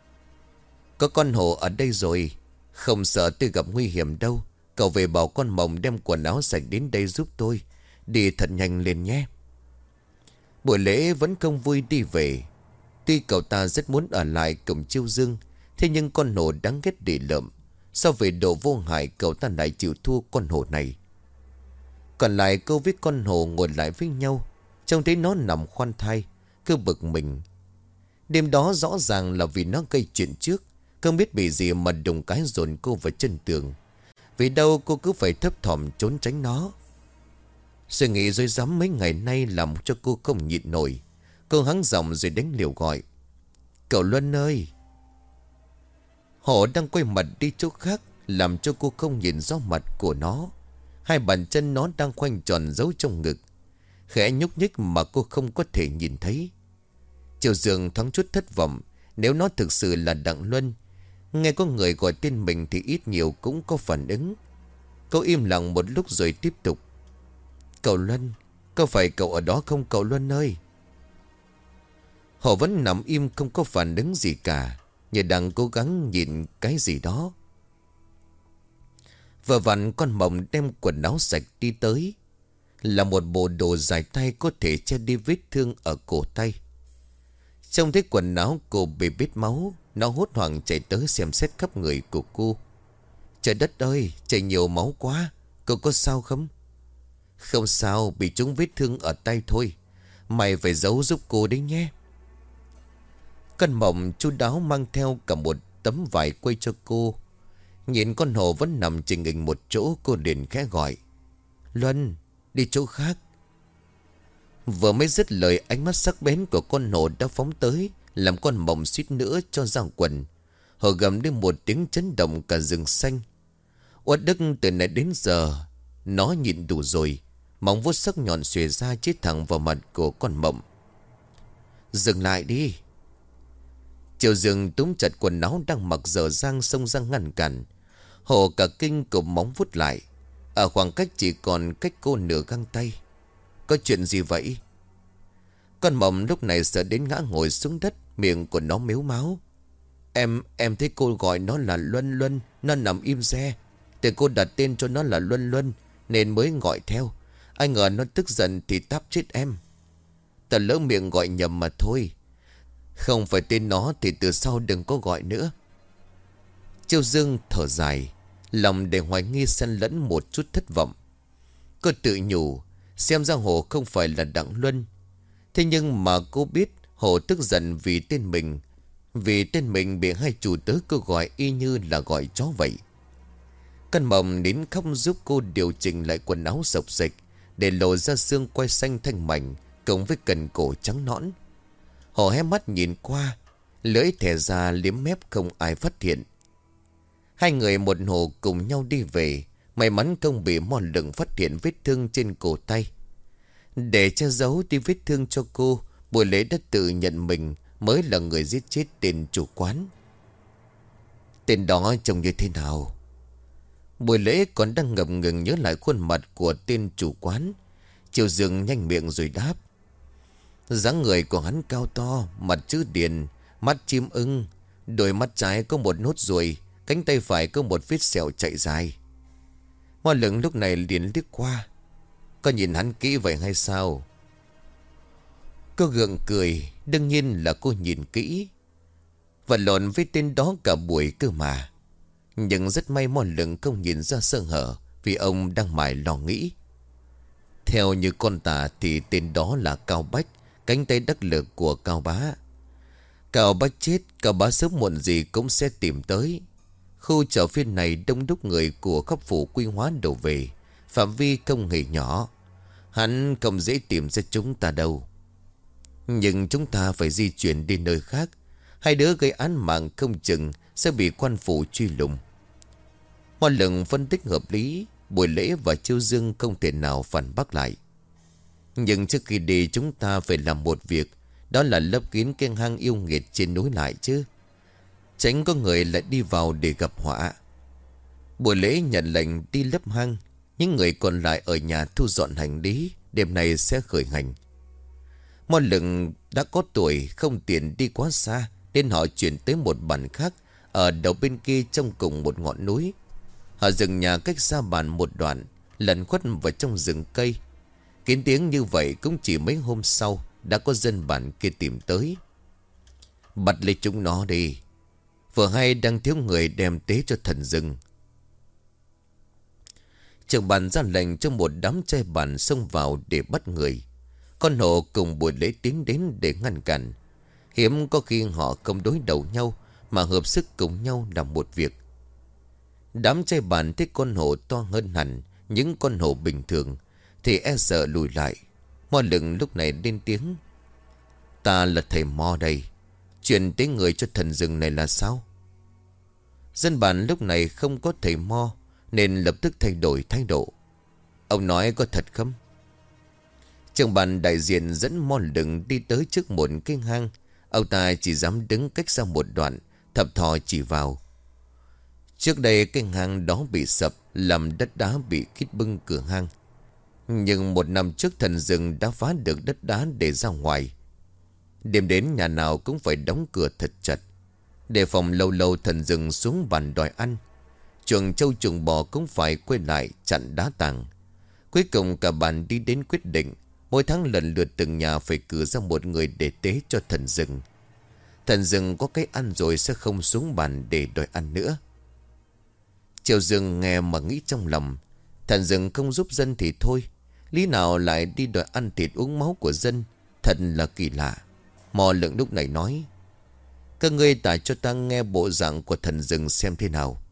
Có con hổ ở đây rồi, không sợ tôi gặp nguy hiểm đâu. Cậu về bảo con Mộng đem quần áo sạch đến đây giúp tôi. Đi thật nhanh lên nhé. Buổi lễ vẫn không vui đi về. Tuy cậu ta rất muốn ở lại cùng Chiêu Dương, thế nhưng con hổ đáng ghét để lợm. Sau về độ vô hại cậu ta lại chịu thua con hổ này. Còn lại cô với con hổ ngồi lại với nhau. Trông thấy nó nằm khoan thai, cứ bực mình. Đêm đó rõ ràng là vì nó gây chuyện trước. Không biết bị gì mà đùng cái dồn cô vào chân tường. Vì đâu cô cứ phải thấp thỏm trốn tránh nó. Suy nghĩ dối rắm mấy ngày nay làm cho cô không nhịn nổi. Cô hắng giọng rồi đánh liều gọi. Cậu Luân ơi. Hổ đang quay mặt đi chỗ khác, làm cho cô không nhìn rõ mặt của nó. Hai bàn chân nó đang khoanh tròn giấu trong ngực. Khẽ nhúc nhích mà cô không có thể nhìn thấy. Triệu Dương thoáng chút thất vọng. Nếu nó thực sự là Đặng Luân, nghe có người gọi tên mình thì ít nhiều cũng có phản ứng. Cô im lặng một lúc rồi tiếp tục. Cậu Luân, có phải cậu ở đó không cậu Luân ơi? Họ vẫn nằm im không có phản ứng gì cả, như đang cố gắng nhìn cái gì đó. Vừa vặn con Mộng đem quần áo sạch đi tới. Là một bộ đồ dài tay có thể che đi vết thương ở cổ tay. Trông thấy quần áo cô bị bết máu, nó hốt hoảng chạy tới xem xét khắp người của cô. Trời đất ơi, chảy nhiều máu quá, cô có sao không? Không sao, bị trúng vết thương ở tay thôi. Mày phải giấu giúp cô đấy nhé. Con Mộng chu đáo mang theo cả một tấm vải quay cho cô. Nhìn con hổ vẫn nằm trình hình một chỗ, cô liền khẽ gọi. Luân, đi chỗ khác. Vừa mới dứt lời, ánh mắt sắc bén của con hổ đã phóng tới, làm con Mộng suýt nữa cho ra quần. Hổ gầm lên một tiếng chấn động cả rừng xanh. Uất Đức từ nãy đến giờ nó nhịn đủ rồi. Móng vuốt sắc nhọn xuề ra chít thẳng vào mặt của con Mộng. Dừng lại đi. Triệu Dương túm chặt quần áo đang mặc dở dang xông ra ngăn cản. Hổ cả kinh cụp móng vuốt lại. Ở khoảng cách chỉ còn cách cô nửa găng tay. Có chuyện gì vậy? Con Mộng lúc này sợ đến ngã ngồi xuống đất, miệng của nó mếu máo. Em thấy cô gọi nó là Luân Luân, nó nằm im re. Thì cô đặt tên cho nó là Luân Luân nên mới gọi theo. Ai ngờ nó tức giận thì táp chết em. Ta lỡ miệng gọi nhầm mà thôi. Không phải tên nó thì từ sau đừng có gọi nữa. Châu Dương thở dài, lòng để hoài nghi xen lẫn một chút thất vọng. Cô tự nhủ, xem ra Hồ không phải là Đặng Luân. Thế nhưng mà cô biết Hồ tức giận vì tên mình. Vì tên mình bị hai chủ tớ cô gọi y như là gọi chó vậy. Căn mộng nín khóc giúp cô điều chỉnh lại quần áo sộc sạch, để lộ ra xương quai xanh thanh mảnh cộng với cần cổ trắng nõn. Hồ hé mắt nhìn qua, lưỡi thè ra liếm mép không ai phát hiện. Hai người một hồ cùng nhau đi về. May mắn không bị Mòn Lửng phát hiện vết thương trên cổ tay. Để che giấu đi vết thương cho cô, Bùi Lễ đã tự nhận mình mới là người giết chết tên chủ quán. Tên đó trông như thế nào? Bùi Lễ còn đang ngập ngừng nhớ lại khuôn mặt của tên chủ quán. Triệu Dương nhanh miệng rồi đáp. Dáng người của hắn cao to, mặt chữ điền, mắt chim ưng, đôi mắt trái có một nốt ruồi, cánh tay phải có một vết sẹo chạy dài. Mòn Lửng lúc này liền liếc qua. Có nhìn hắn kỹ vậy hay sao? Cô gượng cười. Đương nhiên là cô nhìn kỹ. Và lộn với tên đó cả buổi cơ mà. Nhưng rất may Mòn Lửng không nhìn ra sơ hở, vì ông đang mải lo nghĩ. Theo như con tà thì tên đó là Cao Bách, cánh tay đắc lực của Cao Bá. Cao Bách chết, Cao Bá sớm muộn gì cũng sẽ tìm tới. Khu chợ phiên này đông đúc người của khắp phủ Quy Hóa đổ về, phạm vi không hề nhỏ. Hắn không dễ tìm ra chúng ta đâu. Nhưng chúng ta phải di chuyển đi nơi khác. Hai đứa gây án mạng không chừng sẽ bị quan phủ truy lùng. Mòn Lửng phân tích hợp lý. Bùi Lễ và Chiêu Dương không thể nào phản bác lại. Nhưng trước khi đi chúng ta phải làm một việc. Đó là lấp kín cái hang yêu nghiệt trên núi lại chứ. Tránh có người lại đi vào để gặp họa. Bùi Lễ nhận lệnh đi lấp hang. Những người còn lại ở nhà thu dọn hành lý. Đêm nay sẽ khởi hành. Mòn Lửng đã có tuổi, không tiện đi quá xa, nên họ chuyển tới một bản khác ở đầu bên kia trong cùng một ngọn núi. Họ dừng nhà cách xa bản một đoạn, lẩn khuất vào trong rừng cây. Kín tiếng như vậy cũng chỉ mấy hôm sau đã có dân bản kia tìm tới. Bắt lấy chúng nó đi. Vừa hay đang thiếu người đem tế cho thần rừng. Trưởng bản ra lệnh cho một đám trai bản xông vào để bắt người. Con hổ cùng Bùi Lễ tiến đến để ngăn cản. Hiếm có khi họ không đối đầu nhau mà hợp sức cùng nhau làm một việc. Đám trai bản thấy con hổ to hơn hẳn những con hổ bình thường thì e sợ lùi lại. Mòn Lửng lúc này lên tiếng. Ta là thầy Mo đây. Chuyện tế người cho thần rừng này là sao? Dân bản lúc này không có thầy Mo nên lập tức thay đổi thái độ. Ông nói có thật không? Trưởng bản đại diện dẫn Mòn Lửng đi tới trước một cái hang. Ông ta chỉ dám đứng cách xa một đoạn, thập thò chỉ vào. Trước đây cái hang đó bị sập, làm đất đá bị khít bưng cửa hang. Nhưng một năm trước thần rừng đã phá được đất đá để ra ngoài. Đêm đến nhà nào cũng phải đóng cửa thật chặt, đề phòng lâu lâu thần rừng xuống bàn đòi ăn. Chuồng trâu chuồng bò cũng phải quay lại chặn đá tàng. Cuối cùng cả bàn đi đến quyết định. Mỗi tháng lần lượt từng nhà phải cử ra một người để tế cho thần rừng. Thần rừng có cái ăn rồi sẽ không xuống bàn để đòi ăn nữa. Triệu Dương nghe mà nghĩ trong lòng. Thần rừng không giúp dân thì thôi, lý nào lại đi đòi ăn thịt uống máu của dân. Thật là kỳ lạ. Mò Lửng lúc này nói. Các ngươi tả cho ta nghe bộ dạng của thần rừng xem thế nào.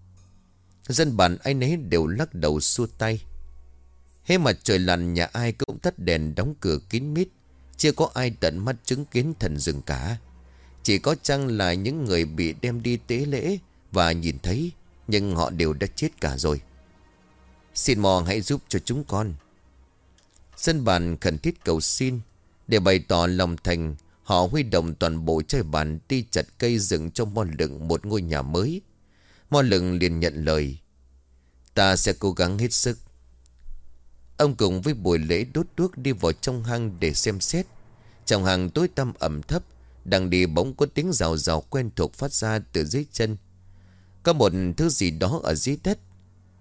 Dân bản ai nấy đều lắc đầu xua tay. Hễ mặt trời lặn nhà ai cũng tắt đèn đóng cửa kín mít. Chưa có ai tận mắt chứng kiến thần rừng cả. Chỉ có chăng là những người bị đem đi tế lễ và nhìn thấy, nhưng họ đều đã chết cả rồi. Xin Mò hãy giúp cho chúng con. Dân bản khẩn thiết cầu xin. Để bày tỏ lòng thành, họ huy động toàn bộ trai bản đi chặt cây dựng cho Mòn Lửng một ngôi nhà mới. Mòn Lửng liền nhận lời. Ta sẽ cố gắng hết sức. Ông cùng với Bùi Lễ đốt đuốc đi vào trong hang để xem xét. Trong hang tối tăm ẩm thấp, đang đi bỗng có tiếng rào rào quen thuộc phát ra từ dưới chân. Có một thứ gì đó ở dưới đất.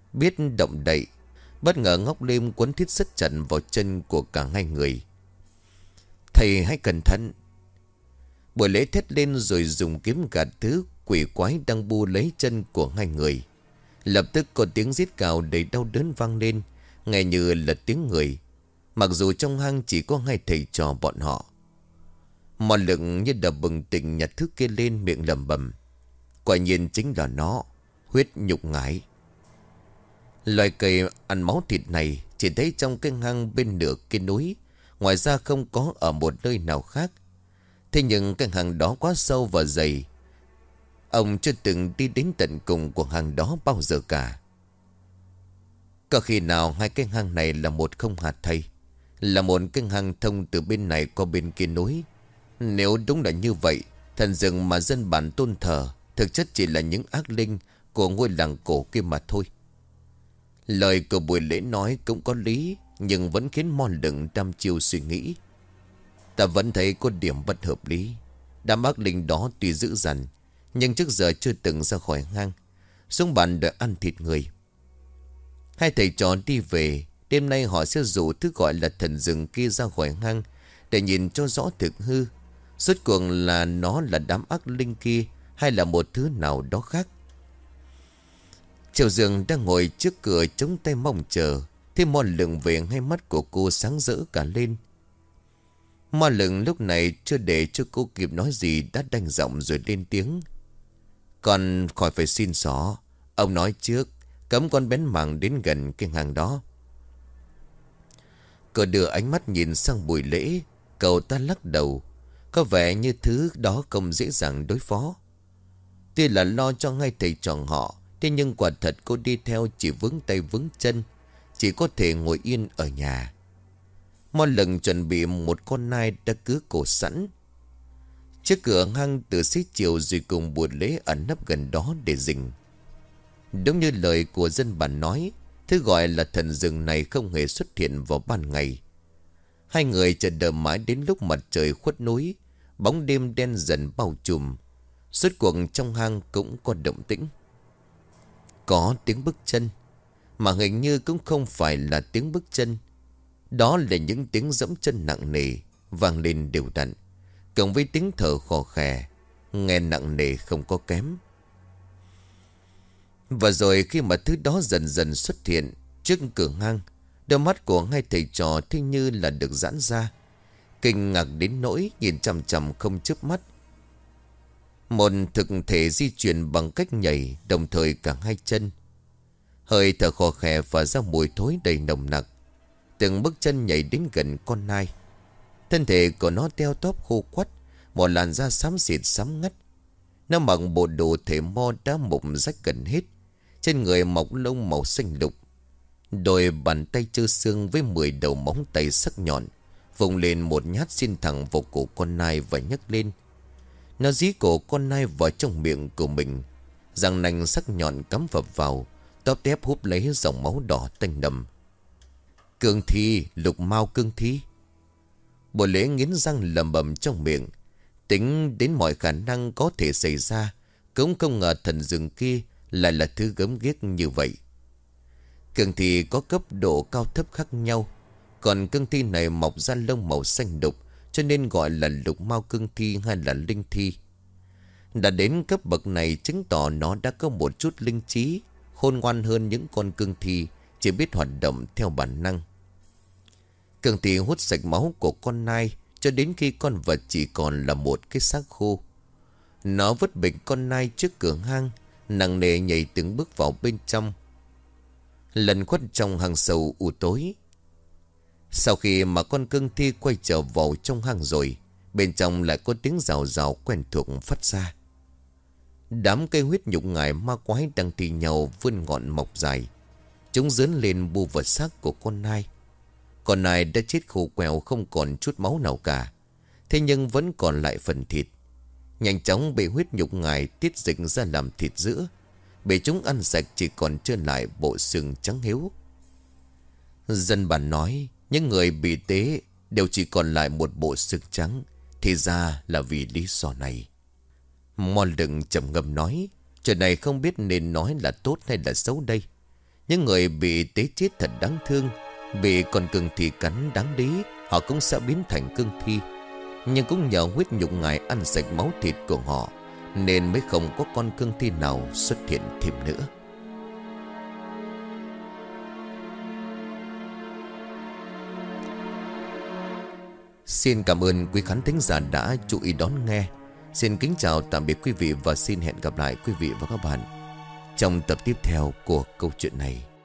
biết động đậy, bất ngờ ngóc lên quấn thiết rất chặt vào chân của cả hai người. Thầy hãy cẩn thận. Buổi lễ thét lên rồi dùng kiếm gạt thứ quỷ quái đang bu lấy chân của hai người. Lập tức có tiếng rít cào đầy đau đớn vang lên, nghe như là tiếng người. Mặc dù trong hang chỉ có hai thầy trò bọn họ. Mò lực như đập bừng tỉnh nhặt thứ kia lên, miệng lẩm bẩm. Quả nhiên chính là nó, huyết nhục ngải. Loài cây ăn máu thịt này chỉ thấy trong cái hang bên nửa kia núi, ngoài ra không có ở một nơi nào khác. Thế nhưng cái hang đó quá sâu và dày, ông chưa từng đi đến tận cùng của hang đó bao giờ cả. Có khi nào hai cái hang này là một không hạt thầy, là một cái hang thông từ bên này qua bên kia núi? Nếu đúng là như vậy, thần rừng mà dân bản tôn thờ thực chất chỉ là những ác linh của ngôi làng cổ kia mà thôi. Lời của buổi lễ nói cũng có lý, nhưng vẫn khiến Mon Lựng đăm chiêu suy nghĩ. Ta vẫn thấy có điểm bất hợp lý. Đám ác linh đó tuy dữ dằn, nhưng trước giờ chưa từng ra khỏi hang, xuống bàn để ăn thịt người. Hai thầy trò đi về, đêm nay họ sẽ rủ thứ gọi là thần rừng kia ra khỏi hang để nhìn cho rõ thực hư. Rốt cuộc là nó là đám ác linh kia hay là một thứ nào đó khác. Triệu Dương đang ngồi trước cửa chống tay mong chờ, thế Mon Lựng về, hai mắt của cô sáng rỡ cả lên. Mon Lựng lúc này chưa để cho cô kịp nói gì đã đanh giọng rồi lên tiếng. Con khỏi phải xin xỏ, ông nói trước cấm con bén mảng đến gần cái hang đó. Cô đưa ánh mắt nhìn sang buổi lễ, cậu ta lắc đầu. Có vẻ như thứ đó không dễ dàng đối phó. Tuy là lo cho ngay thầy trò họ, thế nhưng quả thật cô đi theo chỉ vướng tay vướng chân, chỉ có thể ngồi yên ở nhà. Mon Lựng chuẩn bị một con nai đã cứa cổ sẵn. Trước cửa hang từ xế chiều rồi cùng buổi lễ ẩn nấp gần đó để rình. Đúng như lời của dân bản nói, thứ gọi là thần rừng này không hề xuất hiện vào ban ngày. Hai người chờ đợi mãi đến lúc mặt trời khuất núi, bóng đêm đen dần bao trùm. Suốt cuộc trong hang cũng có động tĩnh. Có tiếng bước chân, mà hình như cũng không phải là tiếng bước chân. Đó là những tiếng giẫm chân nặng nề vang lên đều đặn, cộng với tiếng thở khò khè, nghe nặng nề không có kém. Và rồi khi mà thứ đó dần dần xuất hiện trước cửa hang, đôi mắt của hai thầy trò thế như là được giãn ra, kinh ngạc đến nỗi nhìn chằm chằm không chớp mắt. Một thực thể di chuyển bằng cách nhảy, đồng thời cả hai chân. Hơi thở khò khè và ra mùi thối đầy nồng nặc. Từng bước chân nhảy đến gần con nai. Thân thể của nó teo tóp khô quắt, một làn da xám xịt xám ngắt. Nó mặc bộ đồ thể mo đã mục rách gần hết, trên người mọc lông màu xanh lục. Đôi bàn tay trơ xương với 10 đầu móng tay sắc nhọn vùng lên một nhát xin thẳng vào cổ con nai và nhấc lên. Nó dí cổ con nai vào trong miệng của mình, răng nanh sắc nhọn cắm phập vào, tóp tép húp lấy dòng máu đỏ tanh đậm. Cương thi, lục mao cương thi. Bộ lễ nghiến răng lầm bầm trong miệng, tính đến mọi khả năng có thể xảy ra, cũng không ngờ thần rừng kia lại là thứ gớm ghiếc như vậy. Cương thi có cấp độ cao thấp khác nhau, còn cương thi này mọc ra lông màu xanh đục, cho nên gọi là lục mao cương thi hay là linh thi. Đã đến cấp bậc này chứng tỏ nó đã có một chút linh trí, khôn ngoan hơn những con cương thi chỉ biết hoạt động theo bản năng. Cương thi hút sạch máu của con nai cho đến khi con vật chỉ còn là một cái xác khô. Nó vứt bịch con nai trước cửa hang, nặng nề nhảy từng bước vào bên trong, lần khuất trong hang sâu u tối. Sau khi mà con cương thi quay trở vào trong hang rồi, bên trong lại có tiếng rào rào quen thuộc phát ra. Đám cây huyết nhục ngải ma quái đang thi nhau vươn ngọn mọc dài. Chúng dướn lên bu vào xác của con nai. Con nai đã chết khô queo, không còn chút máu nào cả, thế nhưng vẫn còn lại phần thịt. Nhanh chóng bị huyết nhục ngải tiết dịch ra làm thịt giữa, bị chúng ăn sạch chỉ còn trơ lại bộ xương trắng hiếu. Dân bản nói những người bị tế đều chỉ còn lại một bộ xương trắng, thì ra là vì lý do này. Mon Lựng trầm ngâm nói, chuyện này không biết nên nói là tốt hay là xấu đây. Những người bị tế chết thật đáng thương. Bị con cưng thi cắn đáng lý, họ cũng sẽ biến thành cương thi. Nhưng cũng nhờ huyết nhục ngài ăn sạch máu thịt của họ, nên mới không có con cương thi nào xuất hiện thêm nữa. Xin cảm ơn quý khán thính giả đã chú ý đón nghe. Xin kính chào tạm biệt quý vị và xin hẹn gặp lại quý vị và các bạn trong tập tiếp theo của câu chuyện này.